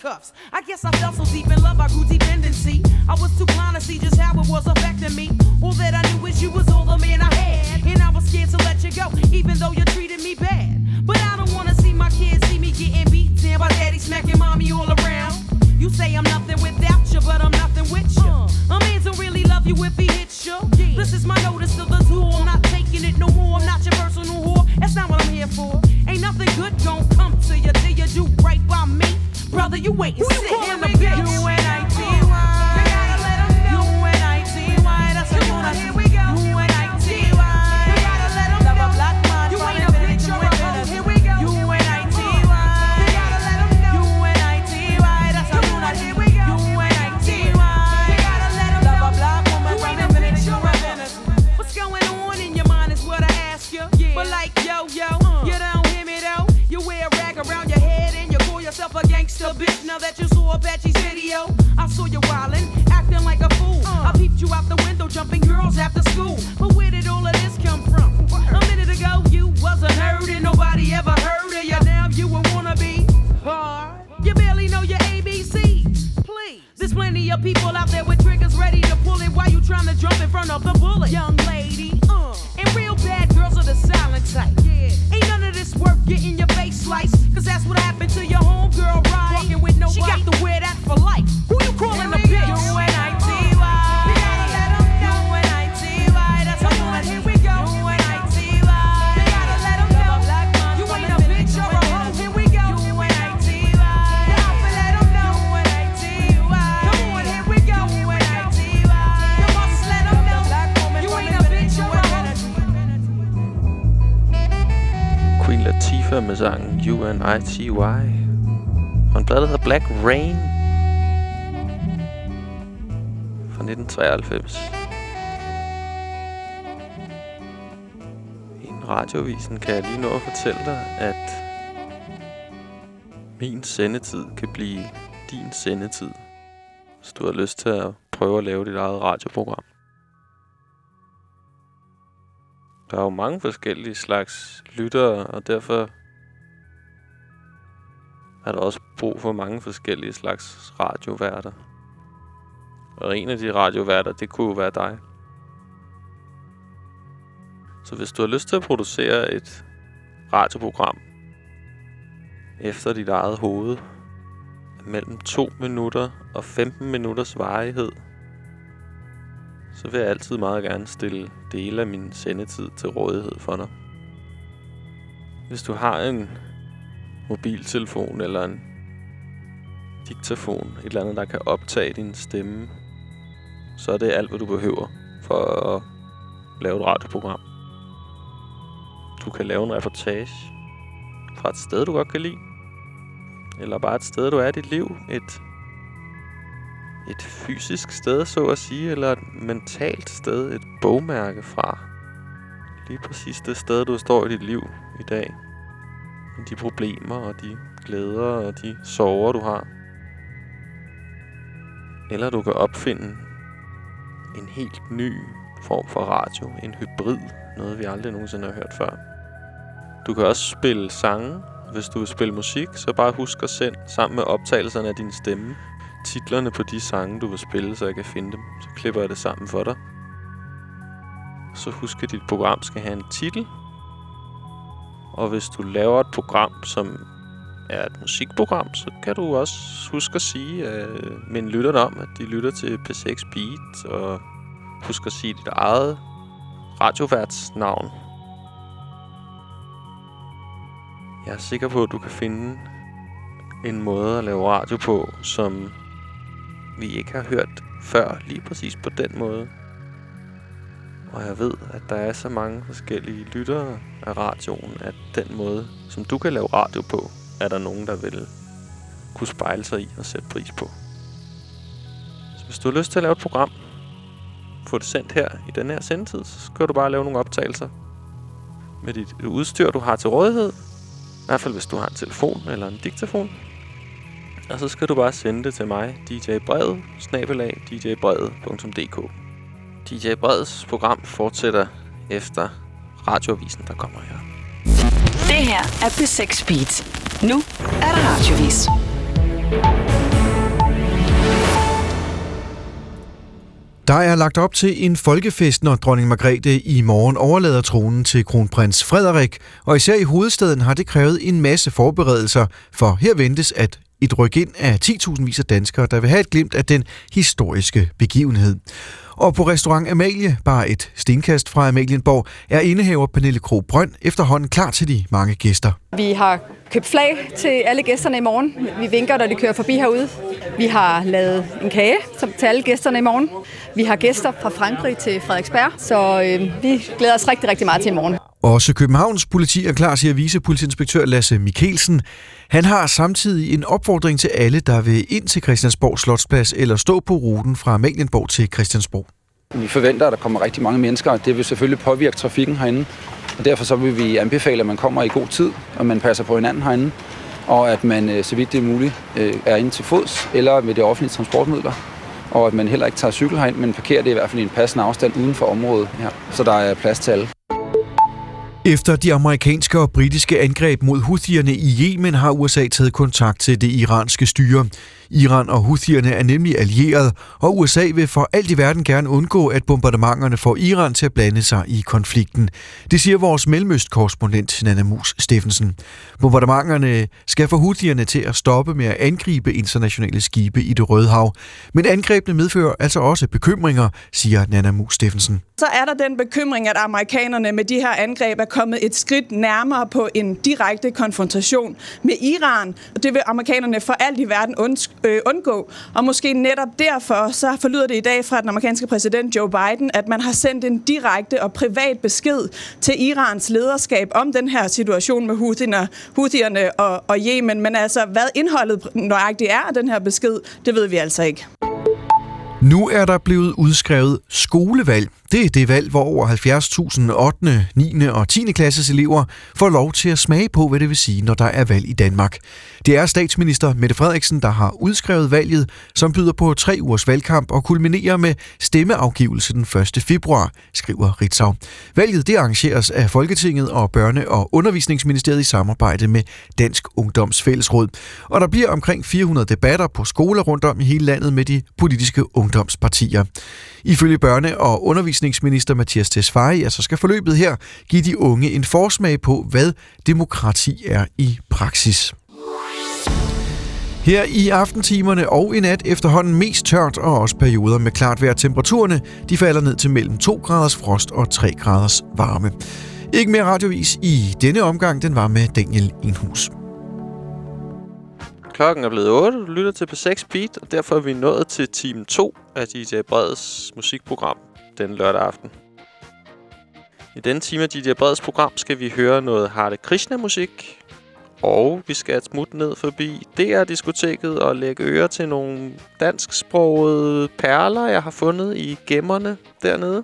cuffs. I guess I fell so deep in love, I grew dependency. I was too blind to see just how it was affecting me. All that I knew is you was all the man I had, and I was scared to let you go, even though you treated me bad. But I don't wanna see my kids see me getting beat down by daddy smacking mommy all around. You say I'm nothing without you, but I'm nothing with you. Uh. A man don't really love you if he hits you. Yeah. This is my notice to the tool. I'm not taking it no more. I'm not your personal whore. That's not what I'm here for. Ain't nothing good gon' come to you till you do right by me. Brother, you wait and sit in the bitch. U N I T Y. You gotta let them know. U N I T Y. That's what you here we go. U N I T Y. You gotta let them know. Love a black man. You ain't a bitch or a hoe. Here we go. U N I T Y. You gotta let them know. U N I T Y. That's what you here we go. U N I T Y. You gotta let them know. Love a black woman. You ain't a bitch or a hoe. What's going on in your mind is what I ask you. Yeah. But like yo yo, uh. you don't hear me though. You wear a rag around your head and you call yourself a gangster bitch. Now that you saw Apache's video, I saw you wildin', acting like a fool. Uh. I peeped you out the window, jumping girls after school. But where did all of this come from? A minute ago you wasn't heard and nobody ever heard of you. Now you a wannabe hard. You barely know your A B Cs. Please, there's plenty of people out there with triggers ready to pull it while you trying to jump in front of the bullet. Young lady, uh, and real bad girls are the silent type. Yeah, ain't none of this worth getting your face sliced, cause that's what happened to your homegirl, right? Walking with nobody. She got to wear that for life. Who you calling a bitch? U N I T Y. You gotta let them know. U N I T Y. That's how you here we go. U N I T Y. You gotta let them know. You ain't a bitch or a hoe. Here we go. U N I T Y. You gotta let them know. U N I T Y. Come on, here we go. U N I T Y. You must let them know. You ain't a bitch or a hoe. Queen Latifah med sangen U N I T Y fra en plade, der hedder Black Rain fra nitten treoghalvfems. I en radioavisen kan jeg lige nå at fortælle dig, at min sendetid kan blive din sendetid, hvis du har lyst til at prøve at lave dit eget radioprogram. Der er jo mange forskellige slags lyttere, og derfor er der også brug for mange forskellige slags radioværter. Og en af de radioværter, det kunne jo være dig. Så hvis du har lyst til at producere et radioprogram efter dit eget hoved, mellem to minutter og femten minutters varighed, så vil jeg altid meget gerne stille dele af min sendetid til rådighed for dig. Hvis du har en mobiltelefon eller en diktafon, et eller andet, der kan optage din stemme, så er det alt, hvad du behøver for at lave et radioprogram. Du kan lave en reportage fra et sted, du godt kan lide, eller bare et sted, du er i dit liv. Et Et fysisk sted, så at sige, eller et mentalt sted, et bogmærke fra lige præcis det sted, du står i dit liv i dag. De problemer og de glæder og de sorger, du har. Eller du kan opfinde en helt ny form for radio, en hybrid, noget vi aldrig nogensinde har hørt før. Du kan også spille sange. Hvis du vil spille musik, så bare husk at sende sammen med optagelserne af din stemme titlerne på de sange, du vil spille, så jeg kan finde dem. Så klipper jeg det sammen for dig. Så husk, at dit program skal have en titel. Og hvis du laver et program, som er et musikprogram, så kan du også huske at sige øh, mine lytterne om, at de lytter til P seks Beat. Og husk at sige dit eget radioværtsnavn. Jeg er sikker på, at du kan finde en måde at lave radio på, som vi ikke har hørt før, lige præcis på den måde. Og jeg ved, at der er så mange forskellige lyttere af radioen, at den måde, som du kan lave radio på, er der nogen, der vil kunne spejle sig i og sætte pris på. Så hvis du har lyst til at lave et program, få det sendt her i den her sendetid, så skal du bare lave nogle optagelser med dit udstyr, du har til rådighed. I hvert fald hvis du har en telefon eller en diktafon. Og så skal du bare sende det til mig, D J Brevet, snabelag d j brevet punktum d k. D J Brevets program fortsætter efter radioavisen, der kommer her. Det her er P seks Beat. Nu er der radiovis. Der er lagt op til en folkefest, når dronning Margrethe i morgen overlader tronen til kronprins Frederik, og især i hovedstaden har det krævet en masse forberedelser, for her ventes at et ryk ind af ti tusind vis af danskere, der vil have et glimt af den historiske begivenhed. Og på restaurant Amalie, bare et stenkast fra Amalienborg, er indehaver Pernille Krog Brønd efterhånden klar til de mange gæster. Vi har købt flag til alle gæsterne i morgen. Vi vinker, når de kører forbi herude. Vi har lavet en kage til alle gæsterne i morgen. Vi har gæster fra Frankrig til Frederiksberg, så øh, vi glæder os rigtig, rigtig meget til i morgen. Også Københavns politi er klar, siger vicepolitiinspektør Lasse Mikkelsen. Han har samtidig en opfordring til alle, der vil ind til Christiansborg Slotsplads eller stå på ruten fra Amalienborg til Christiansborg. Vi forventer, at der kommer rigtig mange mennesker, og det vil selvfølgelig påvirke trafikken herinde. Og derfor så vil vi anbefale, at man kommer i god tid, og man passer på hinanden herinde, og at man, så vidt det er muligt, er inde til fods eller med det offentlige transportmidler, og at man heller ikke tager cykel herind, men parkerer det i hvert fald i en passende afstand uden for området her, så der er plads til alle. Efter de amerikanske og britiske angreb mod Houthierne i Yemen har U S A taget kontakt til det iranske styre. Iran og Houthierne er nemlig allieret, og U S A vil for alt i verden gerne undgå, at bombardementerne får Iran til at blande sig i konflikten. Det siger vores Mellemøst-korrespondent Nana Mus Steffensen. Bombardementerne skal få Houthierne til at stoppe med at angribe internationale skibe i det Røde Hav. Men angrebene medfører altså også bekymringer, siger Nana Mus Steffensen. Så er der den bekymring, at amerikanerne med de her angreb er kommet et skridt nærmere på en direkte konfrontation med Iran, og det vil amerikanerne for alt i verden undgå. Og måske netop derfor, så forlyder det i dag fra den amerikanske præsident Joe Biden, at man har sendt en direkte og privat besked til Irans lederskab om den her situation med Houthierne og, og Yemen. Men altså, hvad indholdet nøjagtigt er af den her besked, det ved vi altså ikke. Nu er der blevet udskrevet skolevalg. Det er det valg, hvor over halvfjerds tusind ottende, niende og tiende klasses elever får lov til at smage på, hvad det vil sige, når der er valg i Danmark. Det er statsminister Mette Frederiksen, der har udskrevet valget, som byder på tre ugers valgkamp og kulminerer med stemmeafgivelse den første februar, skriver Ritzau. Valget det arrangeres af Folketinget og Børne- og Undervisningsministeriet i samarbejde med Dansk Ungdoms Fællesråd. Og der bliver omkring fire hundrede debatter på skoler rundt om i hele landet med de politiske ungdomspartier. Ifølge børne- og undervisningsminister Mattias Tesfaye, altså skal forløbet her give de unge en forsmag på, hvad demokrati er i praksis. Her i aftentimerne og i nat efterhånden mest tørt og også perioder med klart vejr. Temperaturerne de falder ned til mellem to graders frost og tre graders varme. Ikke mere radiovis i denne omgang, den var med Daniel Enhus. Klokken er blevet otte, du lytter til P seks Beat, og derfor er vi nået til time to af D J Breds musikprogram den lørdag aften. I denne time af D J Breds program skal vi høre noget Hare Krishna-musik, og vi skal et smut ned forbi D R-diskoteket og lægge øre til nogle dansksprogede perler, jeg har fundet i gemmerne dernede.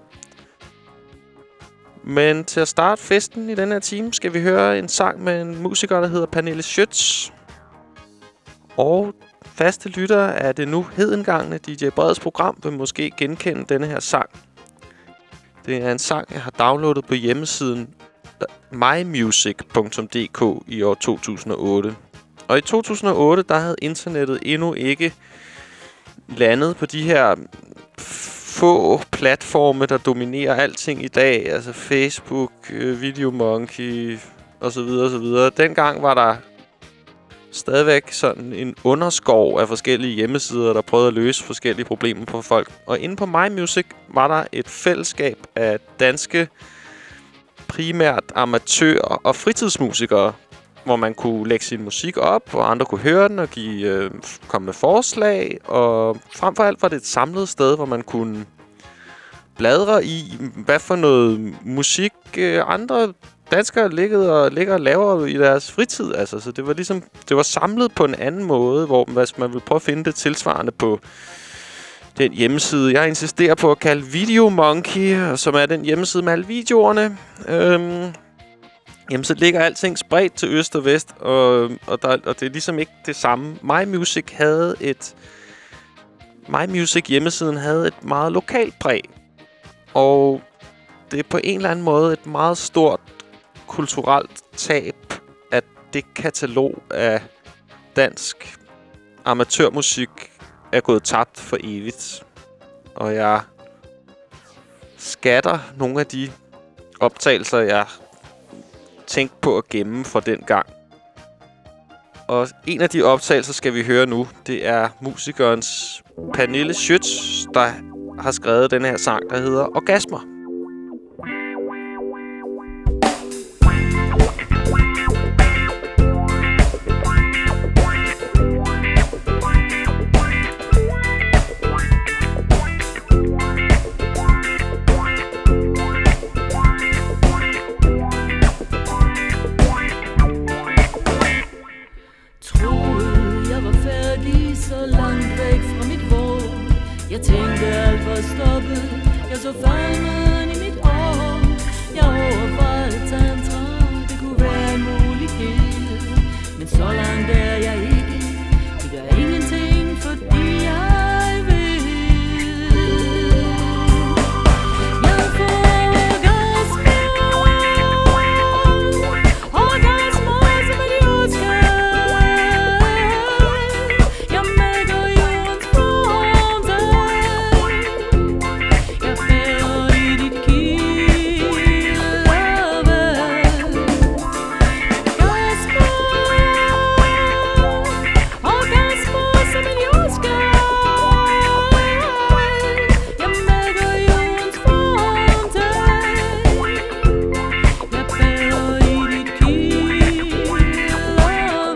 Men til at starte festen i denne her time, skal vi høre en sang med en musiker, der hedder Pernille Schütz. Og faste lyttere af det nu hedengangne D J Breds program vil måske genkende denne her sang. Det er en sang, jeg har downloadet på hjemmesiden my music punktum d k i år to tusind og otte. Og i to tusind og otte, der havde internettet endnu ikke landet på de her få platforme, der dominerer alting i dag. Altså Facebook, Videomonkey osv. osv. Dengang var der stadigvæk sådan en underskov af forskellige hjemmesider, der prøvede at løse forskellige problemer på folk. Og inde på My Music var der et fællesskab af danske, primært amatører og fritidsmusikere, hvor man kunne lægge sin musik op, hvor andre kunne høre den og give, øh, komme med forslag. Og frem for alt var det et samlet sted, hvor man kunne bladre i, hvad for noget musik øh, andre danskere ligger og, ligger og laver i deres fritid. Altså, så det var ligesom, det var samlet på en anden måde, hvor hvis man vil prøve at finde det tilsvarende på den hjemmeside, jeg insisterer på at kalde Videomonkey, som er den hjemmeside med alle videoerne. Øhm, jamen, så ligger alting spredt til øst og vest, og, og, der, og det er ligesom ikke det samme. My Music havde et... My Music hjemmesiden havde et meget lokalt præg. Og det er på en eller anden måde et meget stort kulturelt tab, at det katalog af dansk amatørmusik er gået tabt for evigt. Og jeg skatter nogle af de optagelser, jeg tænkte på at gemme fra den gang. Og en af de optagelser skal vi høre nu. Det er musikerens Pernille Schütz, der har skrevet den her sang, der hedder Orgasmer. Jeg tænkte alt var stoppet. Jeg så farmen i mit år. Jeg overvejede tantra. Det kunne være en mulighed. Men så langt er jeg ikke. Det gør ingenting, fordi jeg vil. Jeg får orgasmer. Orgasmer som en jordskær. Jeg mærker jordens fronter. Jeg falder i dit kildevæv. Orgasmer. Orgasmer som en jordskær. Jeg mærker jordens fronter. Jeg falder i dit kildevæv.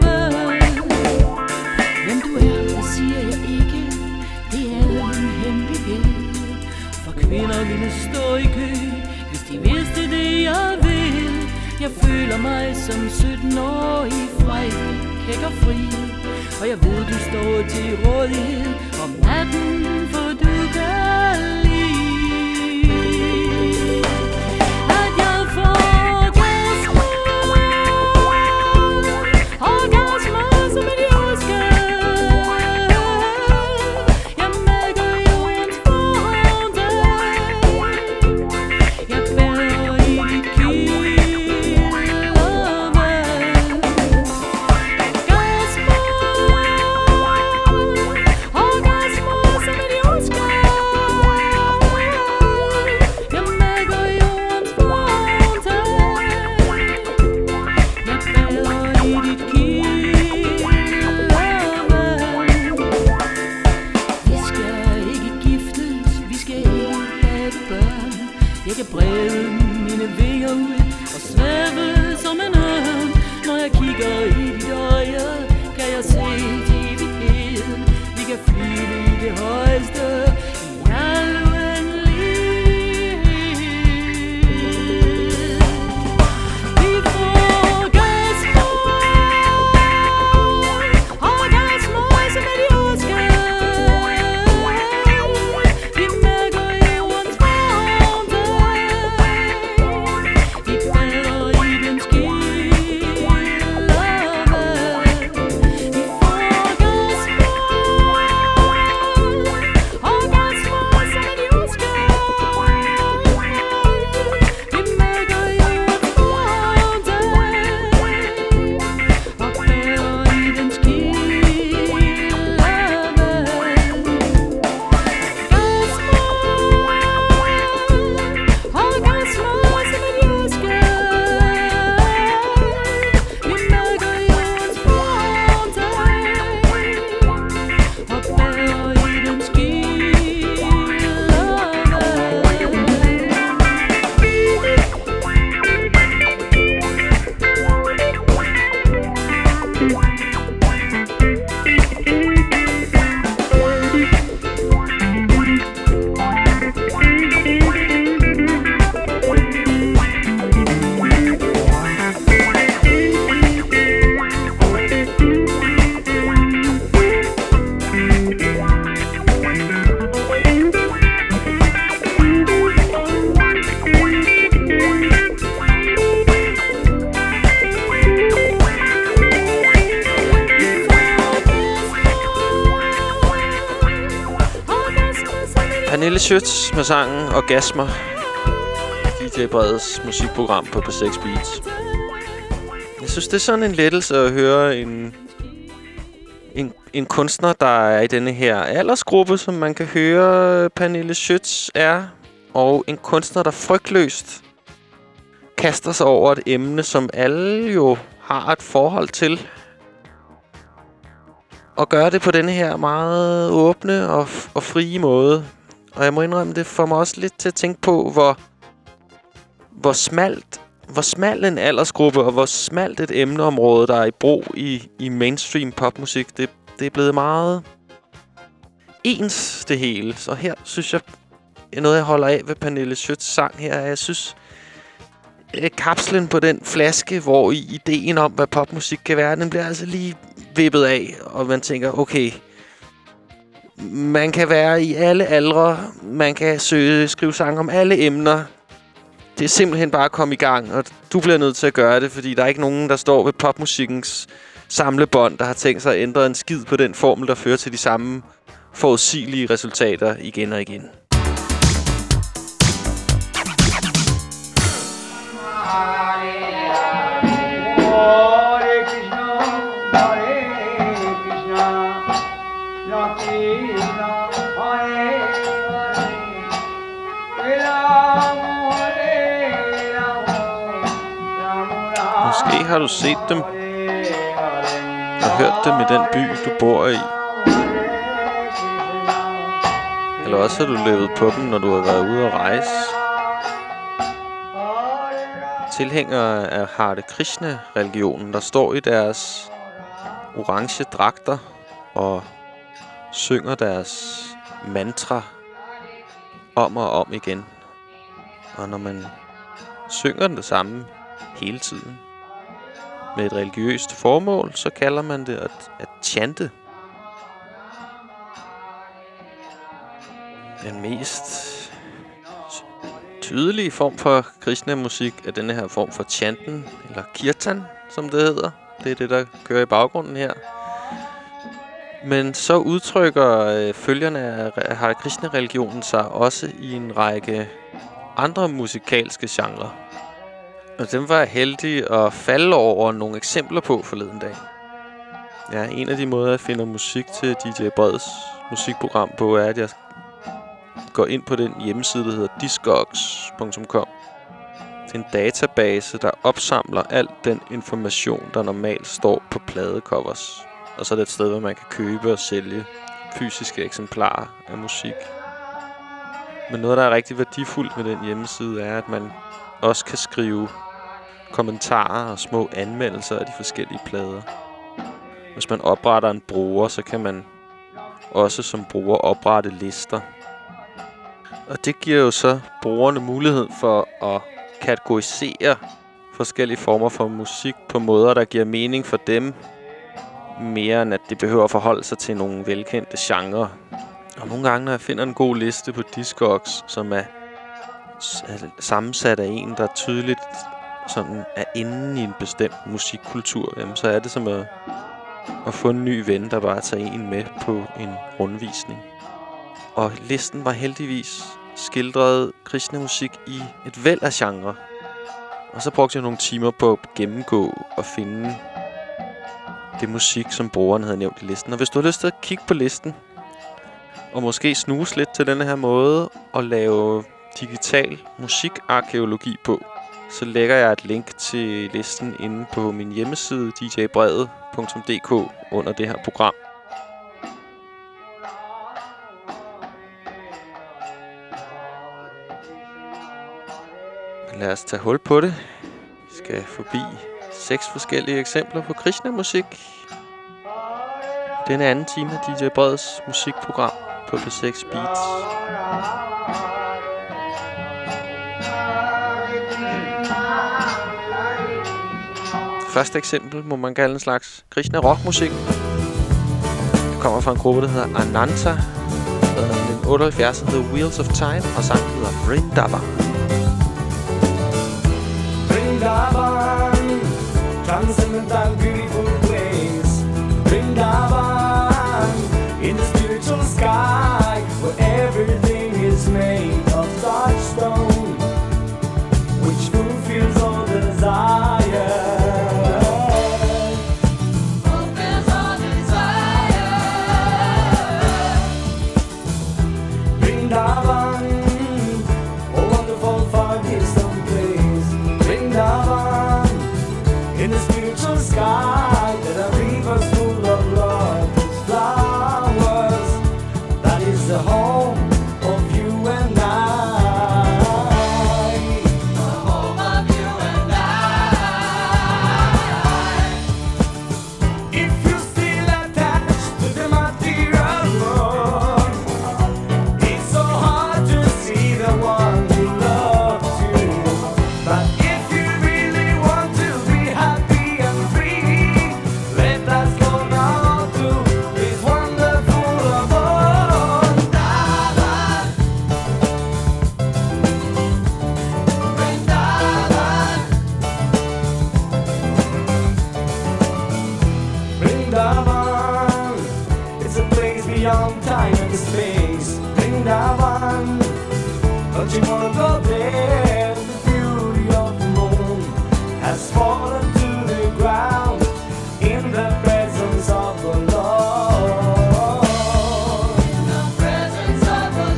Hvem du er, det siger jeg ikke. Det er en hemmelighed. For kvinder ville stå i kø, hvis de vidste det jeg vil. Jeg føler mig som sytten-årig, frej, kæk og fri. Og jeg ved du står til rådighed om natten, for du kan lide at jeg får orgasmer. Orgasmer som en jordskær. Jeg mærker jordens fronter. Jeg falder i dit kildevæv. Orgasmer. Orgasmer som en jordskær. Jeg mærker jordens fronter. Jeg falder i dit kildevæv. Vi skal ikke giftes, vi skal ikke have børn. Jeg kan brede mine vinger ud og svæve som en ørn. Når jeg kigger i dit øje, kan jeg se evigheden. Vi kan flyve i det højeste i al uendelighed. Vi får orgasmer. Orgasmer som en jordskær. Vi mærker jordens fronter. Vi falder i dens kildevæv. Vi får orgasmer. Orgasmer som en jordskær. Vi mærker jordens fronter. Og falder i dens kildevæv. Orgasmer. Orgasmer som en jordskær. Vi mærker jordens fronter. Og falder i dens Pernille Schütz med sangen Orgasmer. D J Breds musikprogram på P seks Beats. Jeg synes, det er sådan en lettelse at høre en, en, en kunstner, der er i denne her aldersgruppe, som man kan høre Pernille Schütz er. Og en kunstner, der frygtløst kaster sig over et emne, som alle jo har et forhold til. Og gør det på denne her meget åbne og, og frie måde. Og jeg må indrømme, det får mig også lidt til at tænke på, hvor, hvor smalt hvor smal en aldersgruppe og hvor smalt et emneområde, der er i brug i, i mainstream popmusik. Det, det er blevet meget ens, det hele. Så her synes jeg, noget jeg holder af ved Pernille Schütz sang her, jeg synes, kapslen på den flaske, hvor i ideen om, hvad popmusik kan være, den bliver altså lige vippet af, og man tænker, okay, man kan være i alle aldre, man kan søge, skrive sange om alle emner. Det er simpelthen bare at komme i gang, og du bliver nødt til at gøre det, fordi der er ikke nogen, der står ved popmusikkens samlebånd, der har tænkt sig at ændre en skid på den formel, der fører til de samme forudsigelige resultater igen og igen. Måske har du set dem og hørt dem i den by, du bor i. Eller også har du levet på dem, når du har været ude at rejse. Tilhængere af Hare Krishna-religionen, der står i deres orange dragter og synger deres mantra om og om igen. Og når man synger det samme hele tiden med et religiøst formål, så kalder man det at, at chante. Den mest tydelige form for Krishna-musik er denne her form for chanten, eller kirtan, som det hedder. Det er det, der kører i baggrunden her. Men så udtrykker øh, følgerne af Hare Krishna-religionen sig også i en række andre musikalske genrer. Og dem var jeg heldig at falde over nogle eksempler på forleden dag. Ja, en af de måder, jeg finder musik til D J Breds musikprogram på, er, at jeg går ind på den hjemmeside, der hedder discogs punktum com. Det er en database, der opsamler al den information, der normalt står på pladecovers. Og så er det et sted, hvor man kan købe og sælge fysiske eksemplarer af musik. Men noget, der er rigtig værdifuldt med den hjemmeside, er, at man også kan skrive kommentarer og små anmeldelser af de forskellige plader. Hvis man opretter en bruger, så kan man også som bruger oprette lister. Og det giver jo så brugerne mulighed for at kategorisere forskellige former for musik på måder, der giver mening for dem, mere end at det behøver at forholde sig til nogle velkendte genrer. Og nogle gange, når jeg finder en god liste på Discogs, som er sammensat af en, der tydeligt sådan er inde i en bestemt musikkultur, jamen, så er det som at, at få en ny ven, der bare tager en med på en rundvisning. Og listen var heldigvis skildret Krishna-musik i et væld af genre. Og så brugte jeg nogle timer på at gennemgå og finde det musik, som brugeren havde nævnt i listen. Og hvis du har lyst til at kigge på listen, og måske snuse lidt til denne her måde at lave digital musikarkæologi på, så lægger jeg et link til listen inde på min hjemmeside d j brevet punktum d k under det her program. Lad os tage hul på det. Vi skal forbi seks forskellige eksempler på Krishna-musik. Denne anden time af D J Breds musikprogram på P seks Beats. Første eksempel må man kalde en slags Krishna-rockmusik. Det kommer fra en gruppe, der hedder Ananta. Den otteoghalvfjerds hedder Wheels of Time, og sangen hedder Vrindavan. Vrindavan, transcendental, beautiful place. Vrindavan, in the spiritual sky, where everything is made of dark stone, which fulfills all desire. Fulfills all desire. Vrindavan, it's a place beyond time and space. Vrindavan, don't you wanna go there? The beauty of the moon has fallen to the ground in the presence of the Lord. In the presence of the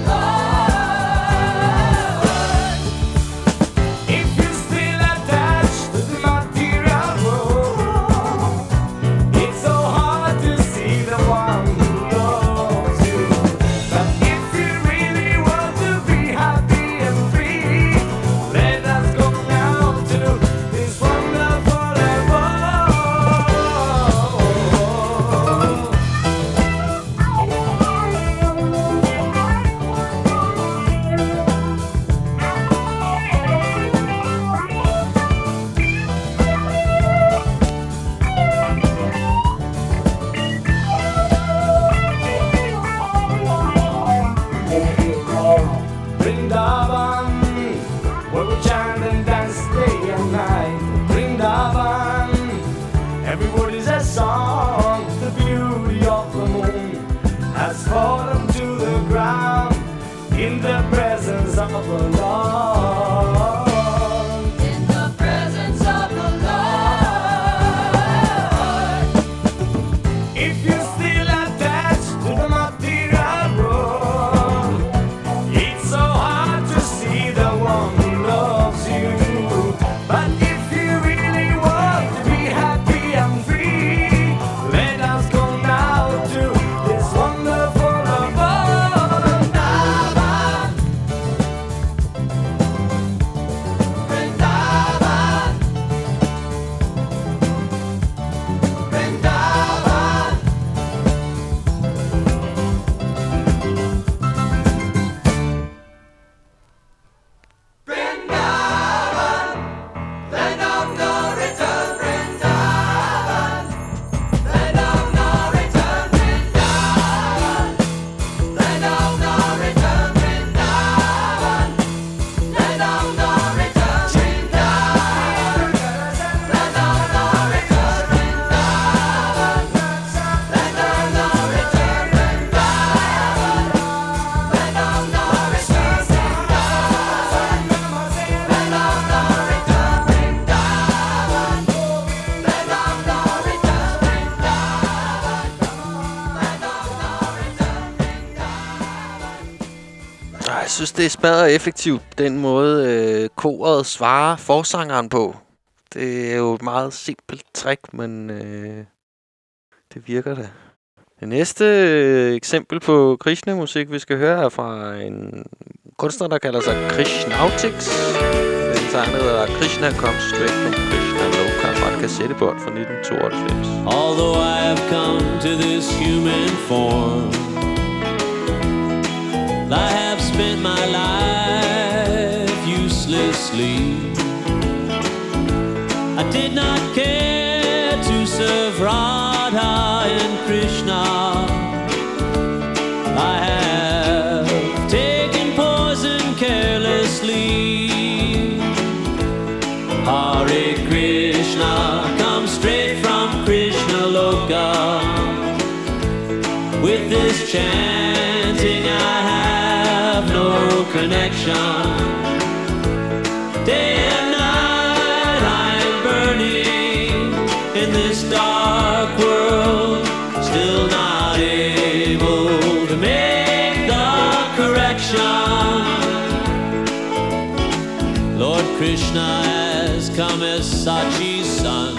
Lord. If you're still attached to the material world, it's so hard to see the one who loves you. But if you really want to be happy and free, let us go now to this wonderful abode. Vrindavan, where we chant and dance day and night. Vrindavan, every word is a song. The beauty of the moon has fallen to the ground in the presence of the Lord. In the presence of the Lord. If you're still attached to the material world, it's so hard to see the one who loves you. But if you really want to be happy and free, let us go now to this wonderful abode. Vrindavan, Vrindavan, Vrindavan. Vrindavan, land of no return. Vrindavan, land of no return. Vrindavan, land of no return. Vrindavan, land of no return. Vrindavan, land of no return. Vrindavan, land of no return. Vrindavan, land of no return. Ej, Jeg synes, det er smadret effektivt, den måde øh, koret svarer forsangeren på. Det er jo et meget simpelt trick, men øh, det virker da. Det næste øh, eksempel på Krishna-musik, vi skal høre, er fra en kunstner, der kalder sig Krishnautics. Den sang hedder Krishna Comes Straight from Krishna Loka fra et kassettebånd fra nitten tooghalvfems. Although I have come to this human form, I have spent my life uselessly. I did not care to serve Radha and Krishna. I have taken poison carelessly. Hare Krishna comes straight from Krishna Loka. With this chanting I have no connection. Day and night I am burning in this dark world, still not able to make the correction. Lord Krishna has come as Sachi's son.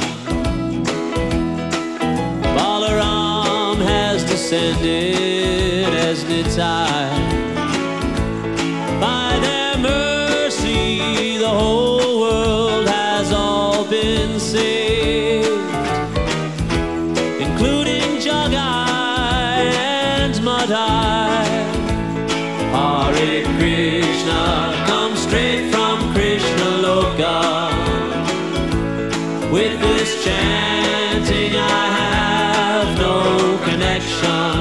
Balaram has descended as Nitai. By their mercy, the whole world has all been saved, including Jagai and Madai. Hare Krishna comes straight from Krishna Loka. With this chanting I have no connection.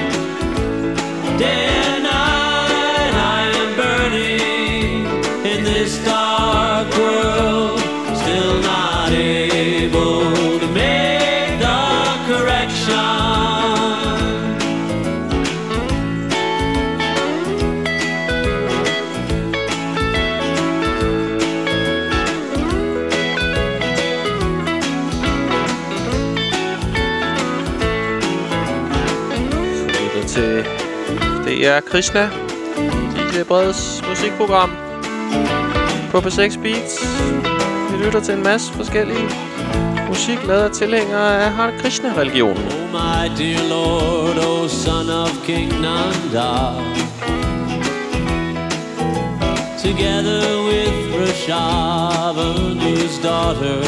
Day and night I am burning in this dark world, still not able to make the correction. Til det er Krishna, D J Breds musikprogram på P seks Beats. Vi lytter til en masse forskellige musik lavet af tilhængere af Hare Krishna-religionen. Oh my dear Lord, oh son of King Nanda, together with Vrishabhanu's daughter,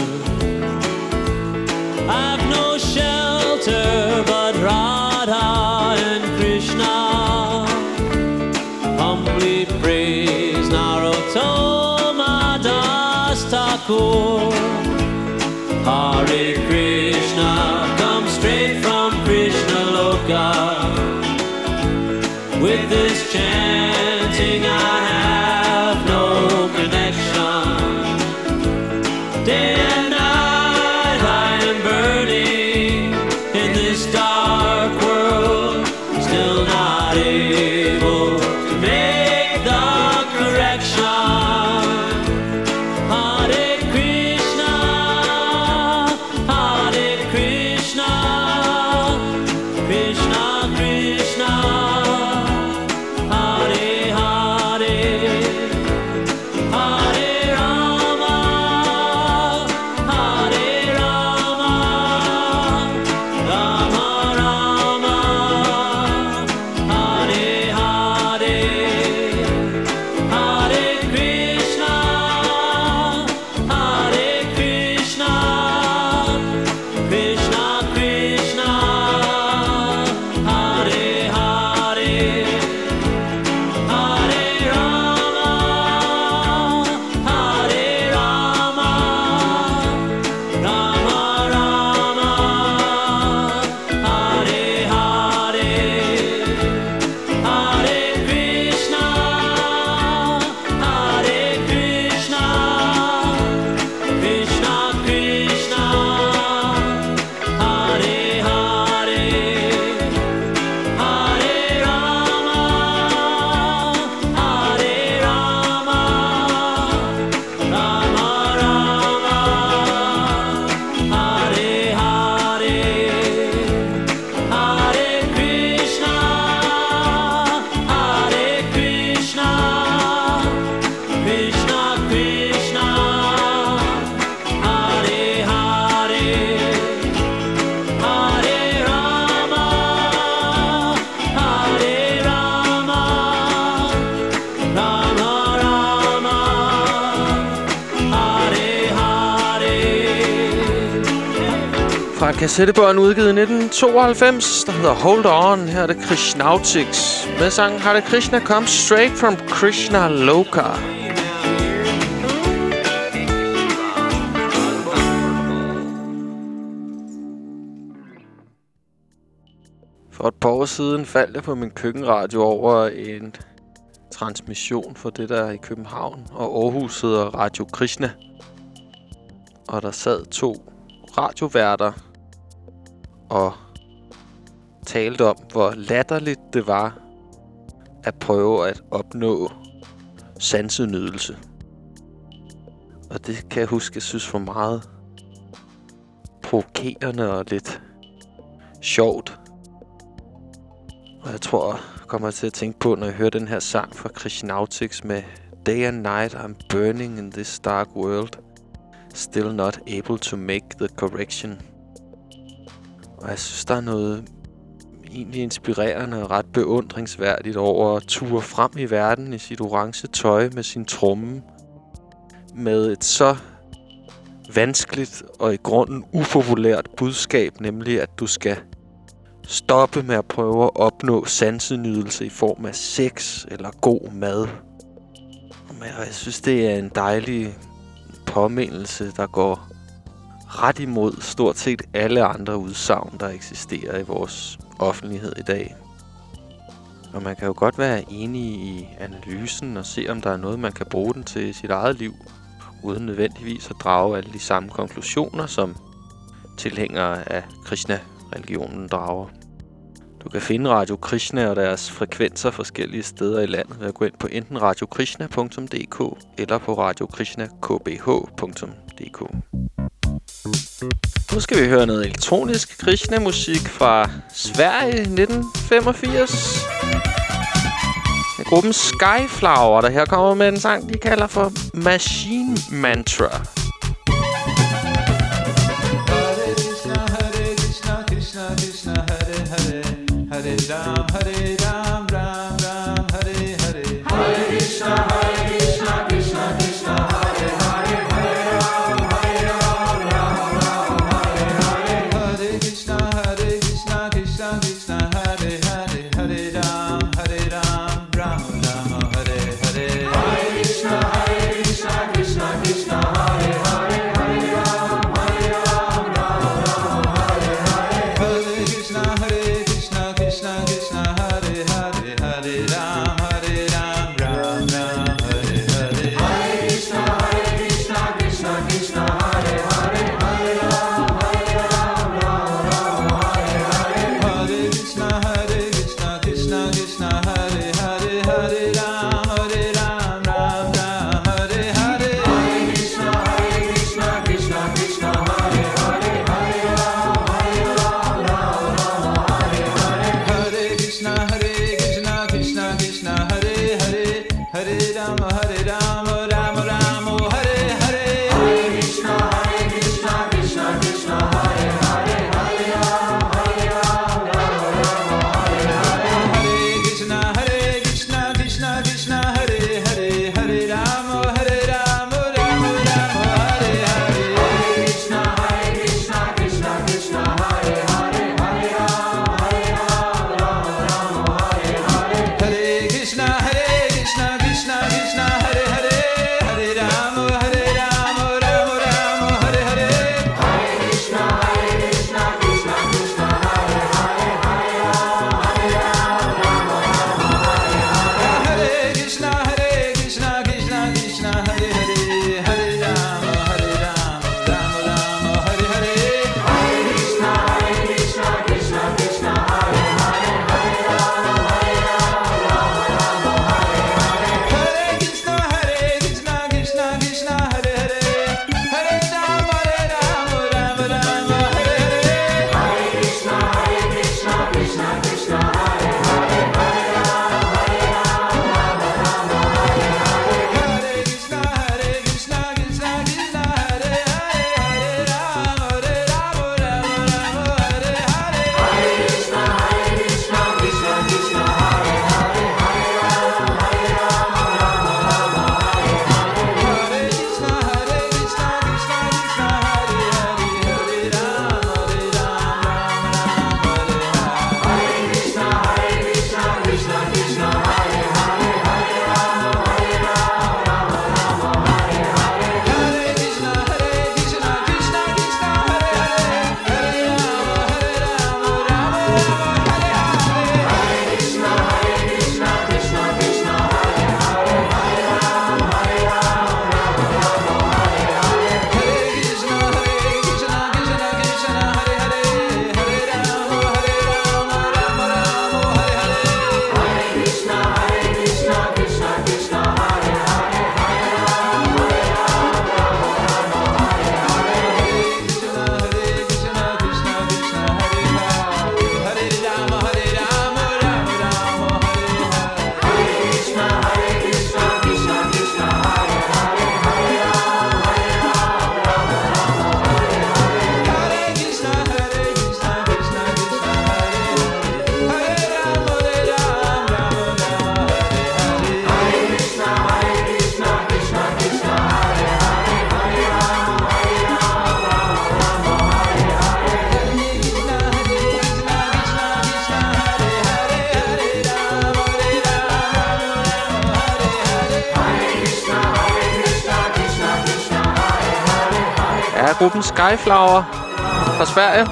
I've no shelter but Radha and Krishna. Humbly praise Narottama Das Thakur. Hare Krishna, come straight from Krishna Loka. With this chanting I have no connection. Day and night I am burning in this dark world, still not able to make the correction. Hare Krishna, Hare Krishna, Krishna Krishna, Hare Hare, Hare Rama, Hare Rama, Rama Rama, Hare Hare, Hare Krishna, Hare Krishna, Krishna Krishna, Hare Hare, Hare Rama, Hare Rama, Rama Rama, Hare Hare, Hare Krishna, Hare Krishna, Krishna Krishna, Hare Hare, Hare Rama, Hare Rama, Rama Rama, Hare Hare, Hare Krishna, Hare Krishna, Krishna Krishna, Hare Hare, Hare Rama, Hare Rama, Rama Rama, Hare Hare. Fra et kassettebånd udgivet i nitten tooghalvfems, der hedder Hold On. Her er det Krishnautics med sangen Hare Krishna Comes Straight from Krishna Loka. For et par år siden faldt jeg på min køkkenradio over en transmission for det der i København og Aarhus hedder Radio Krishna. Og der sad to radioværter og talte om, hvor latterligt det var at prøve at opnå sansenydelse. Og det kan jeg huske, jeg synes var meget provokerende og lidt sjovt. Og jeg tror, jeg kommer til at tænke på, når jeg hører den her sang fra Krishnautics med Day and night I'm burning in this dark world, still not able to make the correction. Og jeg synes, der er noget egentlig inspirerende og ret beundringsværdigt over at ture frem i verden i sit orange tøj med sin tromme. Med et så vanskeligt og i grunden upopulært budskab, nemlig at du skal stoppe med at prøve at opnå sansenydelse i form af sex eller god mad. Og jeg synes, det er en dejlig påmindelse, der går ret imod stort set alle andre udsagn, der eksisterer i vores offentlighed i dag. Og man kan jo godt være enig i analysen og se, om der er noget, man kan bruge den til i sit eget liv, uden nødvendigvis at drage alle de samme konklusioner, som tilhængere af Krishna religionen drager. Du kan finde Radio Krishna og deres frekvenser forskellige steder i landet ved at gå ind på enten radio krishna punktum d k eller på radio krishna k b h punktum d k. Nu skal vi høre noget elektronisk Krishna-musik fra Sverige nitten femogfirs. Det er gruppen Skyflower, der her kommer med en sang, de kalder for Machine Mantra. Hare Ram, Hare Ram, Ram Ram, Hare Hare. Hare Krishna, Hare Krishna, Krishna Krishna, Hare Hare. Hare Ram, Hare Ram, Ram Ram, Hare Hare. Hare Krishna, Hare Krishna, Krishna Krishna, Hare Hare. Hare Ram, Hare Ram, Ram Ram, Hare Hare. Hare Krishna, Hare Krishna, Krishna Krishna, Hare Hare. Hare Ram, Hare Ram, Ram Ram, Hare Hare. Hare Krishna, Hare Krishna, Krishna Krishna, Hare Hare. Hare Ram, Hare Ram, Ram Ram, Hare Hare. Hare Krishna, Hare Krishna, Krishna Krishna, Hare Hare. Hare Ram, Hare Ram, Ram Ram, Hare Hare. Hare Krishna, Hare Krishna, Krishna Krishna, Hare Hare. Hare Ram, Hare Ram, Ram Ram, Hare Hare. Hare Krishna, Hare Krishna, Krishna Krishna, Hare Hare. Hare Ram, Hare Ram, Ram Ram, Hare Hare. Hare Krishna, Hare Krishna, Krishna Krishna, Hare Hare. Hare Ram, Hare Ram, Ram Ram, Hare Hare. Hare Krishna, Hare Krishna, Krishna Krishna, Hare Hare. Hare Ram, Hare Ram, Ram Ram, Hare Hare. Hare Krishna, Hare Krishna, Krishna Krishna, Hare Hare. Hare Ram, Hare Ram, Ram Ram, Hare Hare. Hare Krishna, Hare Krishna, Krishna Krishna, Hare Hare. Hare Ram, Hare Ram, Ram Ram, Hare Hare. Hare Krishna, Hare Krishna, Krishna Krishna, Hare Hare. Hare Ram, Hare Ram, Ram Ram, Hare Hare. Hare Krishna, Hare Krishna, Krishna Krishna, Hare Hare. Hare Ram, Hare Ram, Ram Ram, Hare Hare. Hare Krishna, Hare Krishna, Krishna Krishna, Hare Hare. Hare Ram, Hare Ram, Ram Ram, Hare Hare. Hare Krishna, Hare Krishna, Krishna Krishna, Hare Hare. Hare Ram, Hare Ram, Ram Ram, Hare Hare. Hare Krishna, Hare Krishna, Krishna Krishna, Hare Hare. Hare Ram, Hare Ram, Ram Ram, Hare Hare. Hare Krishna, Hare Krishna, Krishna Krishna, Hare Hare. Hare Ram, Hare Ram, Ram Ram, Hare Hare. Hare Krishna, Hare Krishna, Krishna Krishna, Hare Hare. Hare Ram, Hare Ram, Ram Ram, Hare Hare. Hare Krishna, Hare Krishna, Krishna Krishna, Hare Hare. Hare Ram, Hare Ram, Ram Ram, Hare Hare. Hare Krishna, Hare Krishna, Krishna Krishna, Hare Hare. Hare Ram, Hare Ram, Ram Ram, Hare Hare. Hare Krishna, Hare Krishna, Krishna Krishna, Hare Hare. Hare Ram, Hare Ram, Ram Ram, Hare Hare. Hare Krishna, Hare Krishna, Krishna Krishna, Hare Hare. Hare Ram, Hare Ram, Ram Ram, Hare Hare. Hare Krishna, Hare Krishna, Krishna Krishna, Hare Hare. Hare Ram, Hare Ram, Ram Ram, Hare Hare. Hare Krishna, Hare Krishna, Krishna Krishna, Hare Hare. Hare Ram, Hare Ram, Ram Ram, Hare Hare. Hare Krishna, Hare Krishna, Krishna Krishna, Hare Hare. Hare Ram, Hare Ram, Ram Ram, Hare Hare. Hare Krishna, Hare Krishna, Krishna Krishna, Hare Hare. Hare Ram, Hare Ram, Ram Ram, Hare Hare. Hare Krishna, Hare Krishna, Krishna Krishna, Hare Hare. Hare Ram, Hare Ram, Ram Ram, Hare Hare. Hare Krishna, Hare Krishna, Krishna Krishna, Hare Hare. Hare Ram, Hare Ram, Ram Ram, Hare Hare. Hare Krishna, Hare Krishna, Krishna Krishna, Hare Hare. Hare Ram, Hare Ram, Ram Ram, Hare Hare. Hare Krishna, Hare Krishna, Krishna Krishna, Hare Hare. Hare Ram, Hare Ram, Ram Ram, Hare Hare. Hare Krishna, Hare Krishna, Krishna Krishna, Hare Hare. Hare Er gruppen Skyflower fra Sverige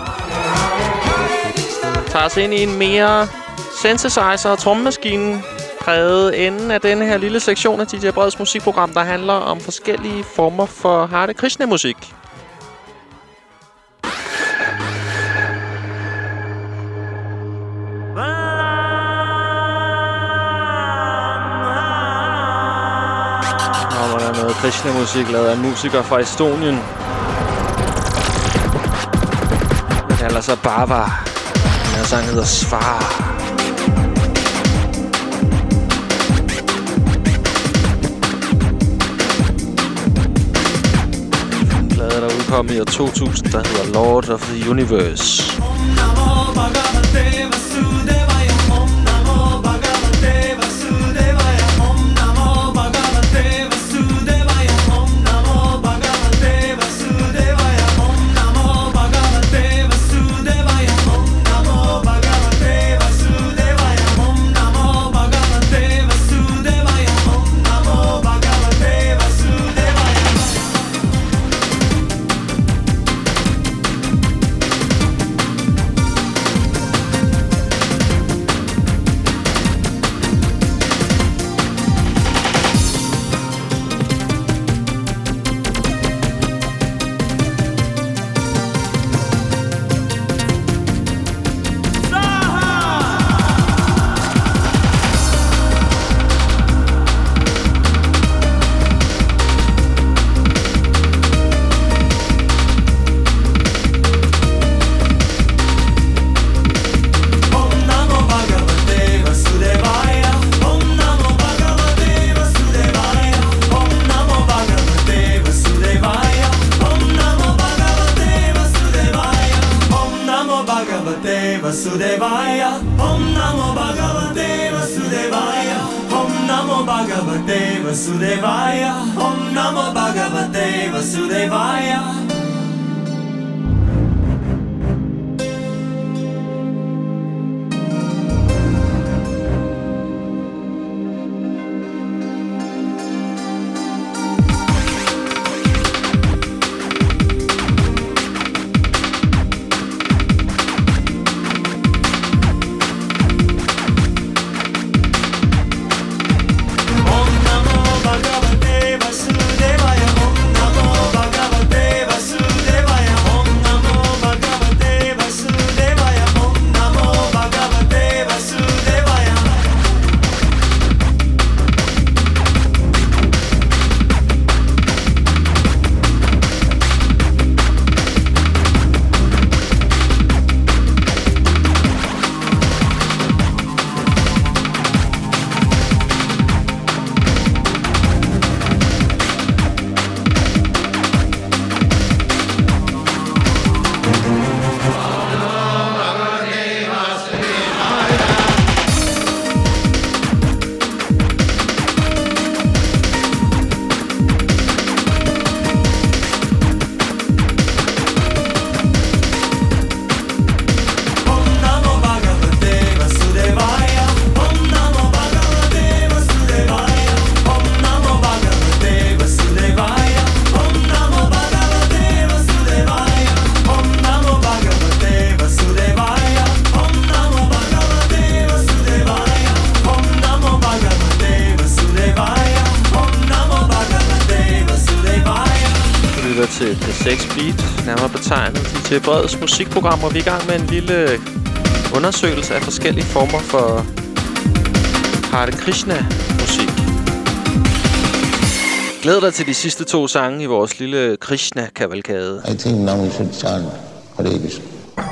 tager os ind i en mere synthesizer- og trommemaskine præget enden af denne her lille sektion af D J Breds musikprogram, der handler om forskellige former for Hare Krishna-musik. noget Krishna-musik lavet af en musiker fra Estonien. Han kalder sig Bava. Den her sang hedder Svar. En plade, der udkom i år to tusind, der hedder Lord of the Universe. Til Breds musikprogram, hvor vi er i gang med en lille undersøgelse af forskellige former for Hare Krishna-musik. Glæd dig til de sidste to sange i vores lille Krishna-kavalkade. I think now we should chant Hare Krishna.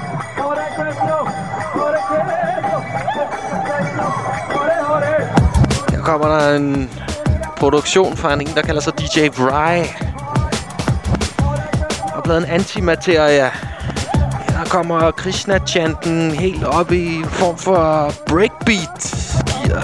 Her kommer der en produktion fra en, der kalder sig D J Bry. Og bladet en antimateria. Her kommer Krishna-chanten helt op i en form for breakbeat. Yeah.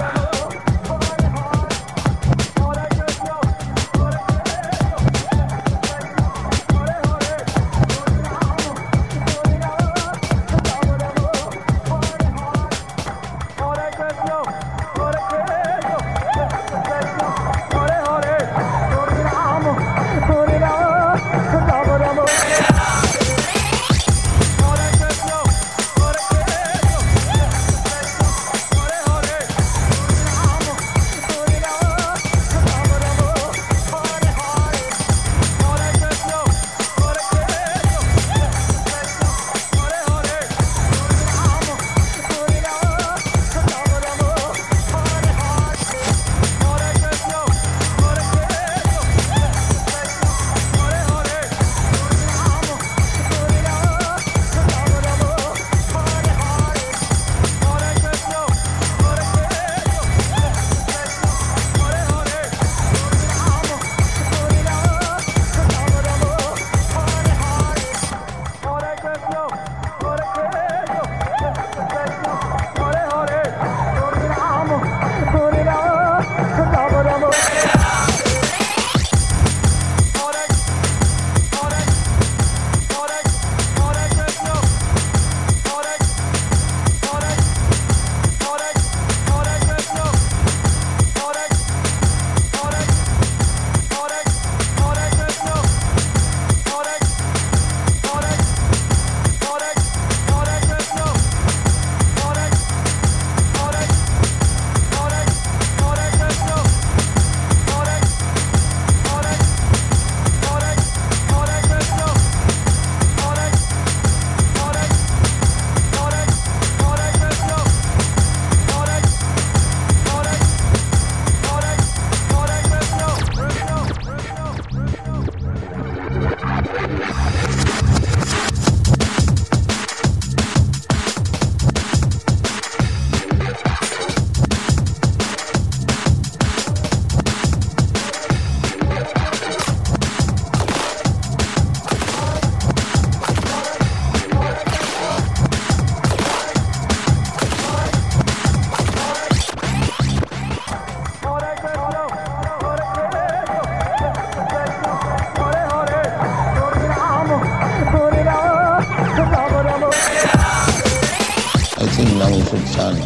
Swami Sultan.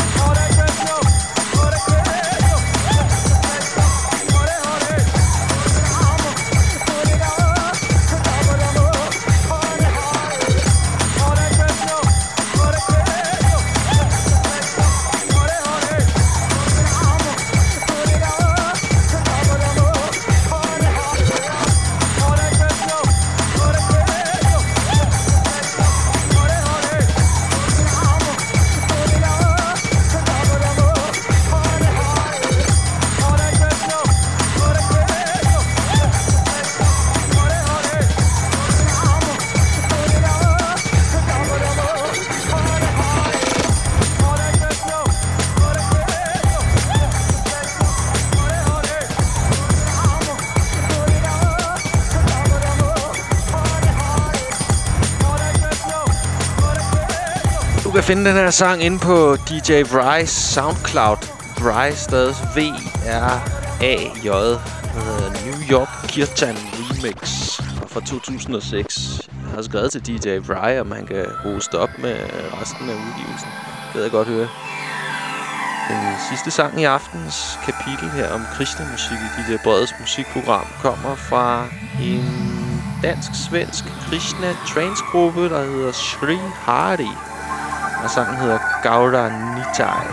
Du kan finde den her sang inde på D J Vry's SoundCloud. Vry stadig V R A J. Den hedder New York Kirtan Remix fra to tusind og seks. Jeg har skrevet til D J Vry, om han kan hoste op med resten af udgivelsen. Det vil jeg godt høre. Den sidste sang i aftens kapitel her om Krishna-musik i D J Breds musikprogram kommer fra en dansk-svensk Krishna-trance-gruppe, der hedder Sri Hari. Og sangen hedder Gaura Nitai.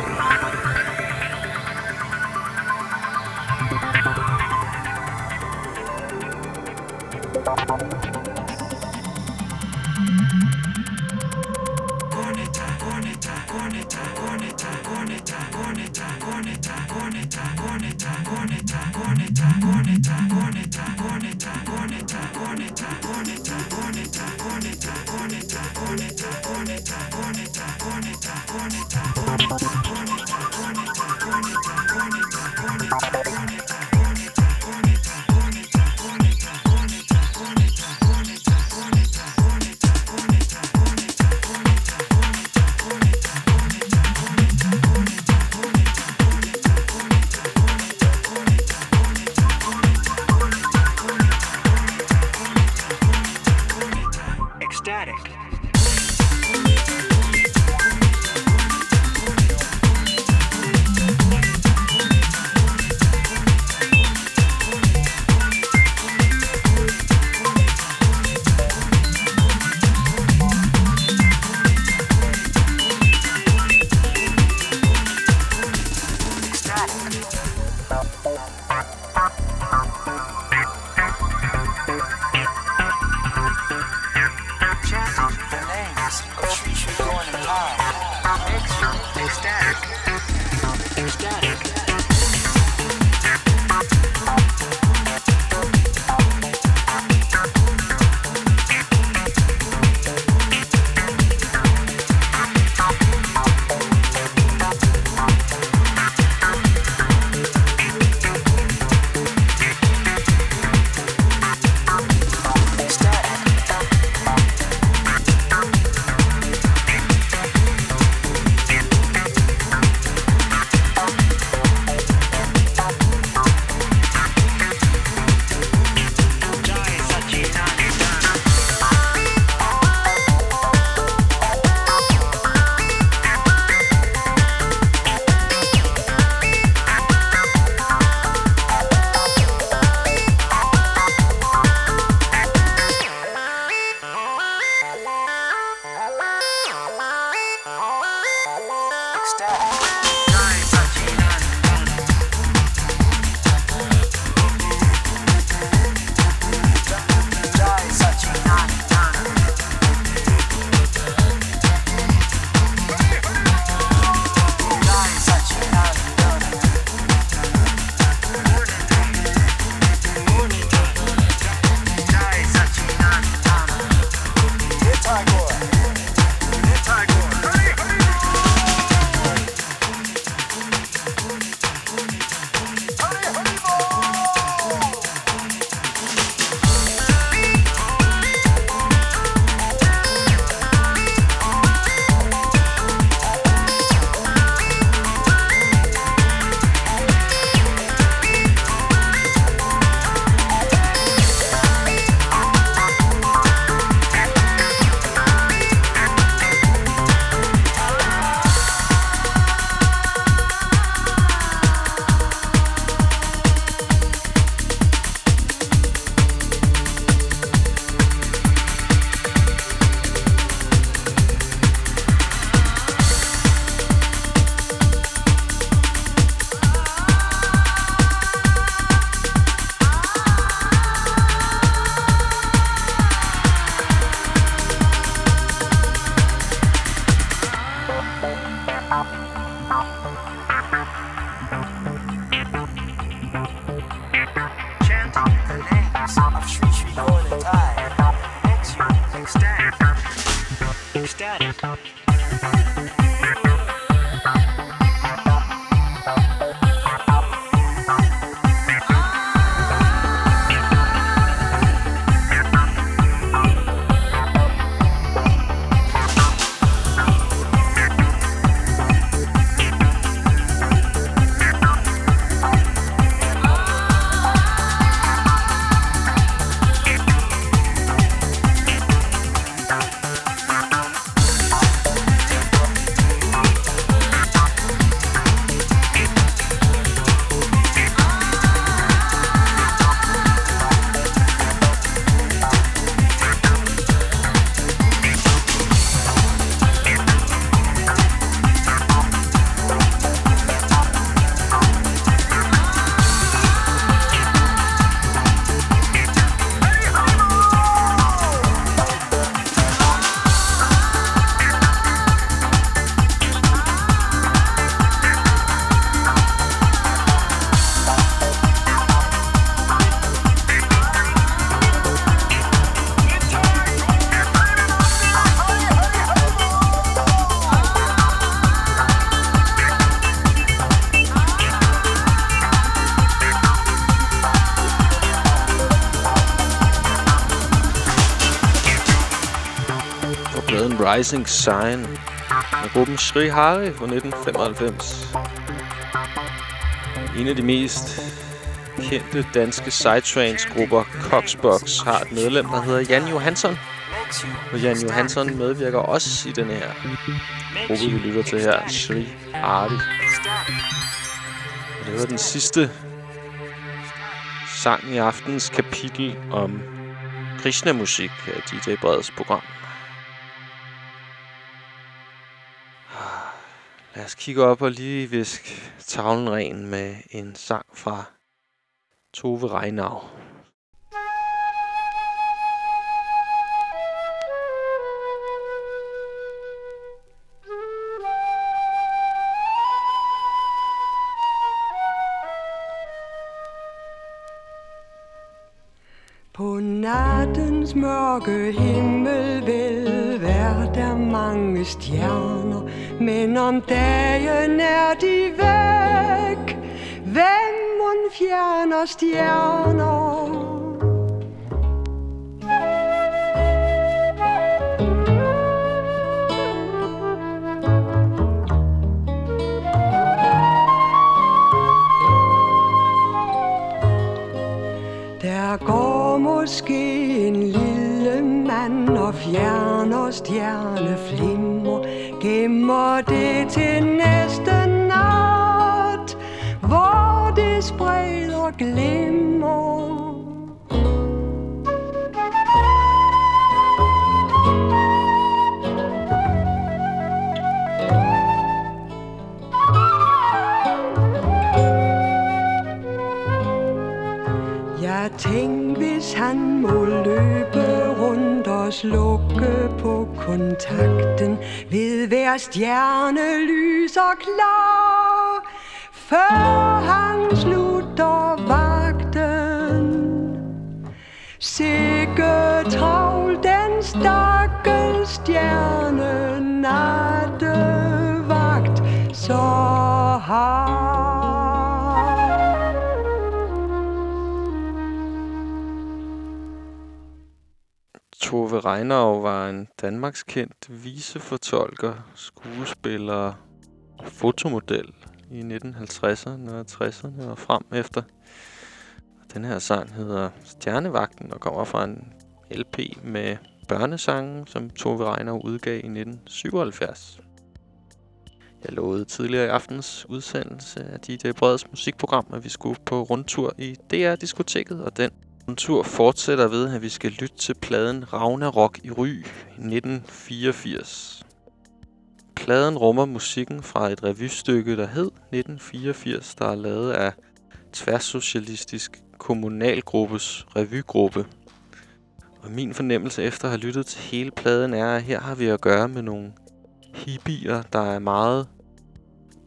Chanting the names of Shri Shri Golandai makes you ecstatic. Ecstatic. Rising Sign med gruppen Shri Hari fra nitten femoghalvfems. En af de mest kendte danske psytrance-grupper, Coxbox, har et medlem, der hedder Jan Johansson. Og Jan Johansson medvirker også i den her gruppe, vi lytter til her, Shri Hari. Og det var den sidste sang i aftens kapitel om Krishna-musik her i D J Breds program. Lad os kigge op og lige viske tavlen ren med en sang fra Tove Reinau. På nattens mørke himmel vil være der mange stjerner, men om dagen er de væk. Hvem mon fjerner stjerner? Der går måske en lille mand og fjerner stjerneflimmer, gemmer det til næste nat, hvor det spreder glimmer. Jeg tænk, hvis han må løbe rundt og slukke på kontakten ved hver stjerne lyser klar, før han slutter vagten. Sikke travl den stakkels stjerne nattevagt så har. Tove Reinau var en danmarkskendt visefortolker, skuespiller og fotomodel i nitten halvtredserne og tresserne og frem efter. Den her sang hedder Stjernevagten og kommer fra en L P med børnesange, som Tove Reinau udgav i nitten syvoghalvfjerds. Jeg lovede tidligere i aftens udsendelse af D J Breds musikprogram, at vi skulle på rundtur i D R-diskoteket, og den rundtur fortsætter ved, at vi skal lytte til pladen Ragnarok i Ry i nitten fireogfirs. Pladen rummer musikken fra et revystykke, der hed nitten fireogfirs, der er lavet af Tværsocialistisk Kommunalgruppes revygruppe. Og min fornemmelse efter at have lyttet til hele pladen er, at her har vi at gøre med nogle hippier, der er meget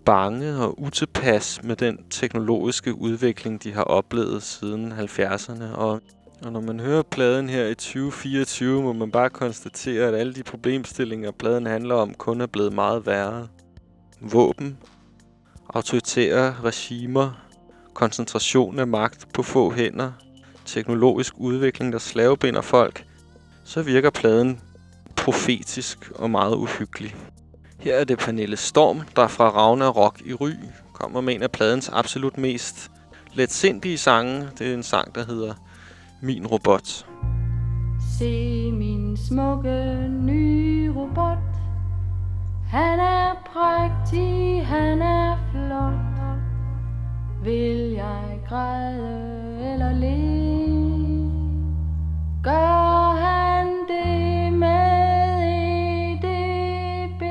bange og utilpas med den teknologiske udvikling, de har oplevet siden halvfjerdserne. Og, og når man hører pladen her i tyve fireogtyve, må man bare konstatere, at alle de problemstillinger, pladen handler om, kun er blevet meget værre. Våben, autoritære regimer, koncentration af magt på få hænder, teknologisk udvikling, der slavebinder folk, så virker pladen profetisk og meget uhyggelig. Her er det Pernille Storm, der fra Ragnarok i Ry kommer med en af pladens absolut mest letsindige sange. Det er en sang, der hedder Min Robot. Se min smukke nye robot. Han er prægtig, han er flot. Vil jeg græde eller le? Gør han det med E D B?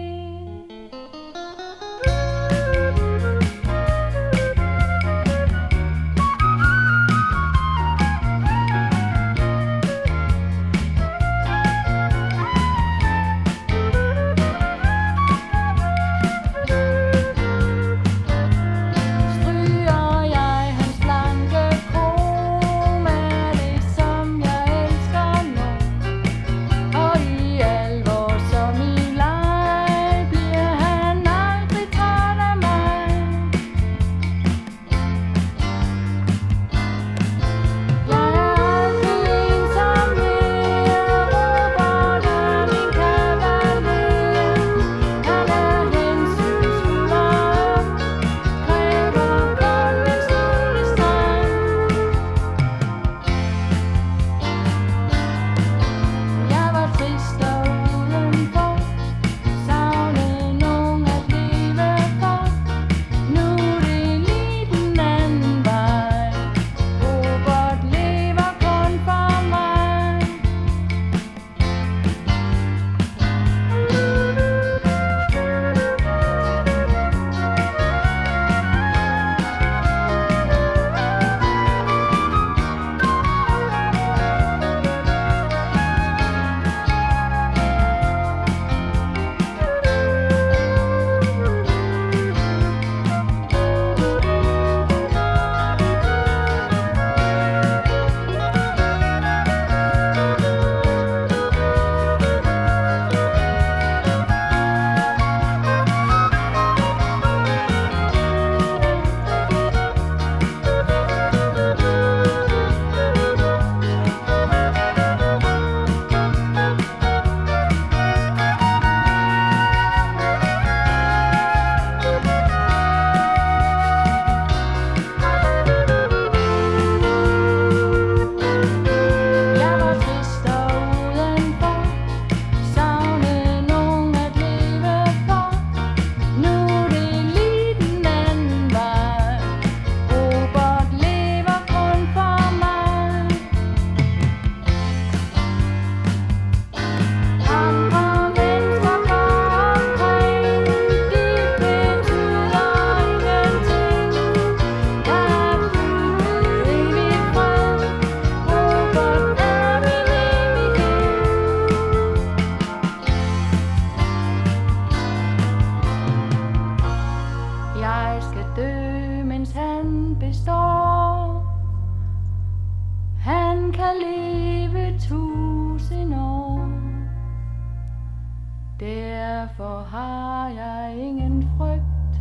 Derfor har jeg ingen frygt.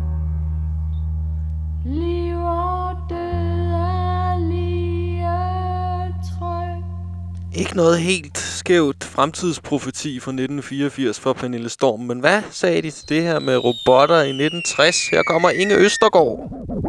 Liv og død er lige trygt. Ikke noget helt skævt fremtidsprofeti fra nitten fireogfirs for Pernille Storm, men hvad sagde de til det her med robotter i nitten tres? Her kommer Inge Østergaard.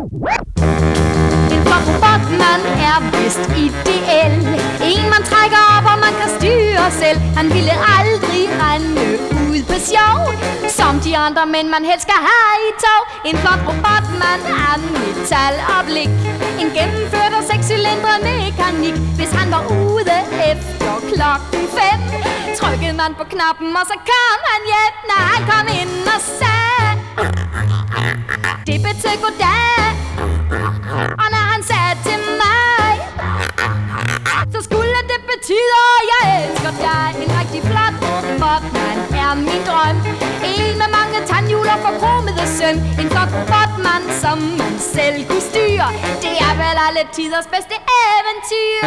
En flot robotmand er vist ideel. En man trækker op og man kan styre selv. Han ville aldrig rende ud på sjov som de andre mænd man helst skal have i tog. En flot robotmand er metal og blik. En gennemført og sekscylindre mekanik. Hvis han var ude efter klokken fem, trykkede man på knappen og så kom han hjem. Når han kom ind og sagde det betød goddag. Og når han sagde til mig, så skulle det betyde, at jeg elsker dig. En rigtig flot robotmand er min drøm. En med mange tandhjul og forkromede søn. En flot robotmand, som man selv kunne styre. Det er vel alle tiders bedste eventyr.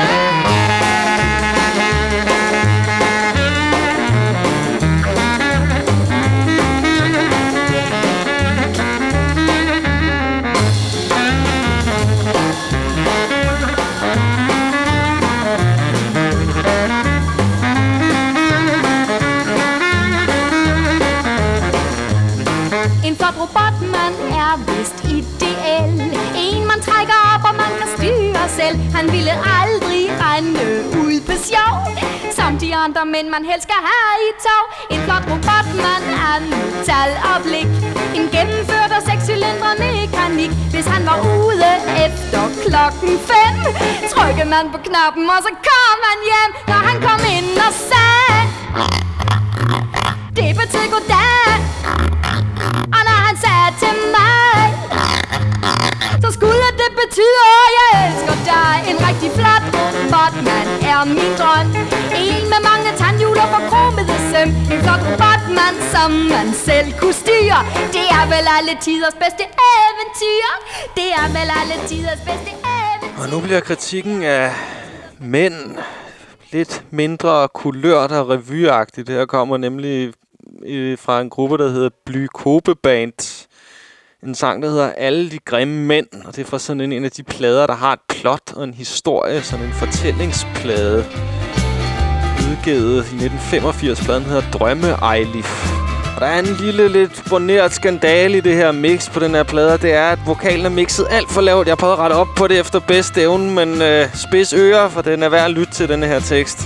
En flot robotmand er vist ideel. En man trækker op og man kan styre selv. Han ville aldrig rende ud på sjov, som de andre mænd man helst skal have i tog. En flot robotmand er metal og blik. En gennemført og sekscylindre mekanik. Hvis han var ude efter klokken fem, trykkede man på knappen og så kom han hjem. Når han kom ind og sagde, det betød goddag. Og når han sagde til mig, så skulle det betyde, at jeg elsker dig. En rigtig flot robotmand er min drøm. En med mange tandhjul og forkromede søm. En flot robotmand, som man selv kunne styre. Det er vel alle tiders bedste eventyr. Det er vel alle tiders bedste eventyr. Og nu bliver kritikken af mænd lidt mindre kulørt og revyagtigt. Det her kommer nemlig fra en gruppe, der hedder Blykope Band. En sang, der hedder Alle de grimme mænd. Og det er fra sådan en, en af de plader, der har et plot og en historie. Sådan en fortællingsplade. Udgivet i nitten femogfirs. Pladen hedder Drømme Ejlif. Og der er en lille, lidt borneret skandale i det her mix på den her plade. Det er, at vokalen er mixet alt for lavt. Jeg har prøvet at rette op på det efter bedste evne, men øh, spids ører, for den er værd at lytte til, denne her tekst.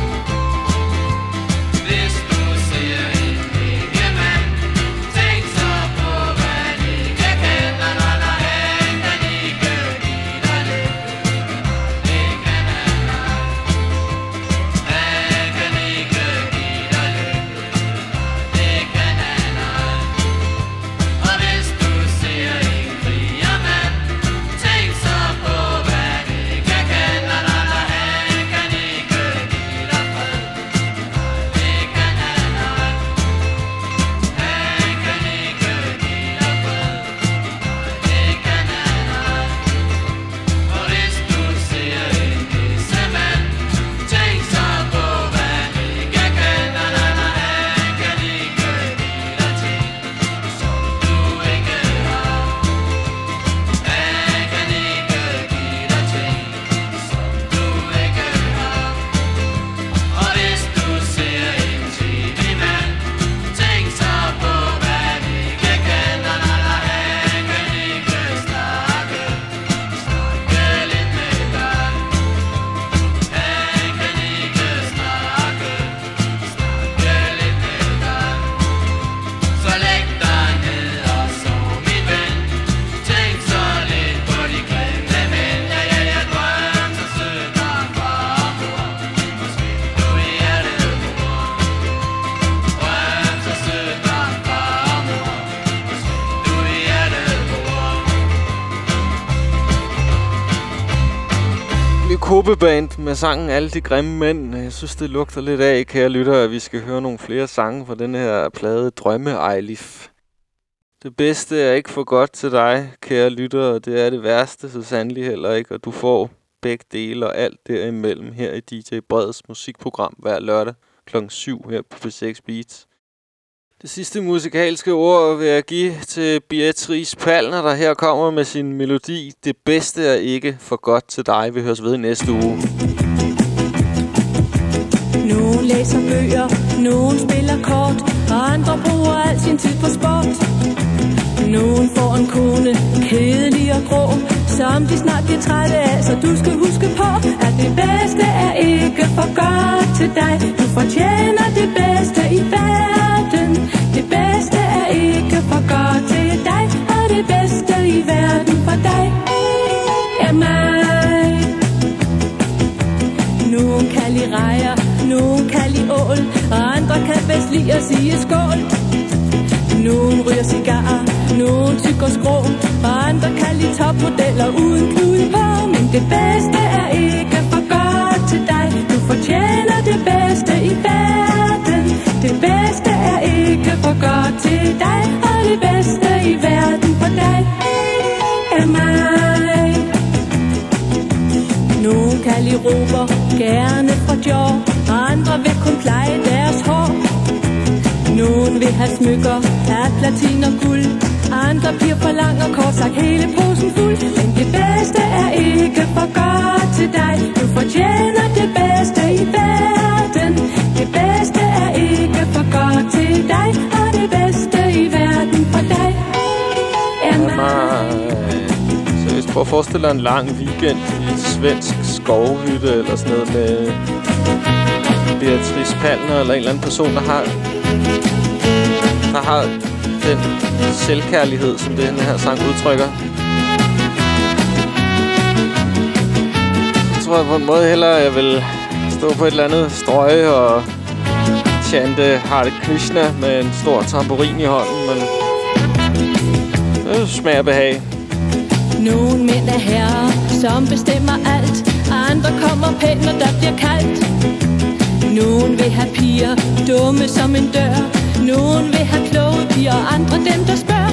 Band med sangen Alle de grimme mænd. Jeg synes, det lugter lidt af, kære lytter, at vi skal høre nogle flere sange fra den her plade Drømme Ejlif. Det bedste er ikke for godt til dig, kære lytter, og det er det værste, så sandelig heller ikke. Og du får begge dele og alt derimellem her i D J Breds musikprogram hver lørdag klokken syv her på P seks Beats. Det sidste musikalske ord vil jeg give til Beatrice Palner, der her kommer med sin melodi Det bedste er ikke for godt til dig. Vi høres ved næste uge. Nogen læser bøger, nogen spiller kort, og andre bruger al sin tid på sport. Nogen får en kone, kedelig og grå, som de snart bliver trætte af, så du skal huske på, at det bedste er ikke for godt til dig. Du fortjener det bedste i verden. Det bedste er ikke for godt til dig, og det bedste i verden for dig er mig. Nogen kan lide rejer, nogen kan lide ål, og andre kan bedst lide at sige skål. Nogen ryger cigarer, nogen tykker skrå, og andre kan lide topmodeller uden knude på. Men det bedste er ikke for godt til dig. Du fortjener det bedste i verden. Det bedste er ikke for godt til dig, og det bedste i verden dig er mig. Nogen kan lide rober, gerne fra Dior, og andre vil kun pleje deres hår. Nogen vil have smykker af platin og guld, andre bliver for lang og kort sagt hele posen fuld. Men det bedste er ikke for godt til dig, du fortjener det bedste i verden. Det bedste er ikke for godt til dig, og det bedste i verden for dig er mig. Seriøst, prøv at forestille dig en lang weekend i et svensk skovhytte eller sådan noget med Beatrice Palner eller en eller anden person, der har der har den selvkærlighed, som den her sang udtrykker. Jeg tror jeg på en måde hellere, jeg vil stå på et eller andet strøg og chante Hare Krishna med en stor tamburin i hånden, men det smager behag. Nogle mænd er herrer, som bestemmer alt, andre kommer pænt, når der bliver kaldt. Nogen vil have piger dumme som en dør, nogen vil have kloge piger, og andre dem, der spørger.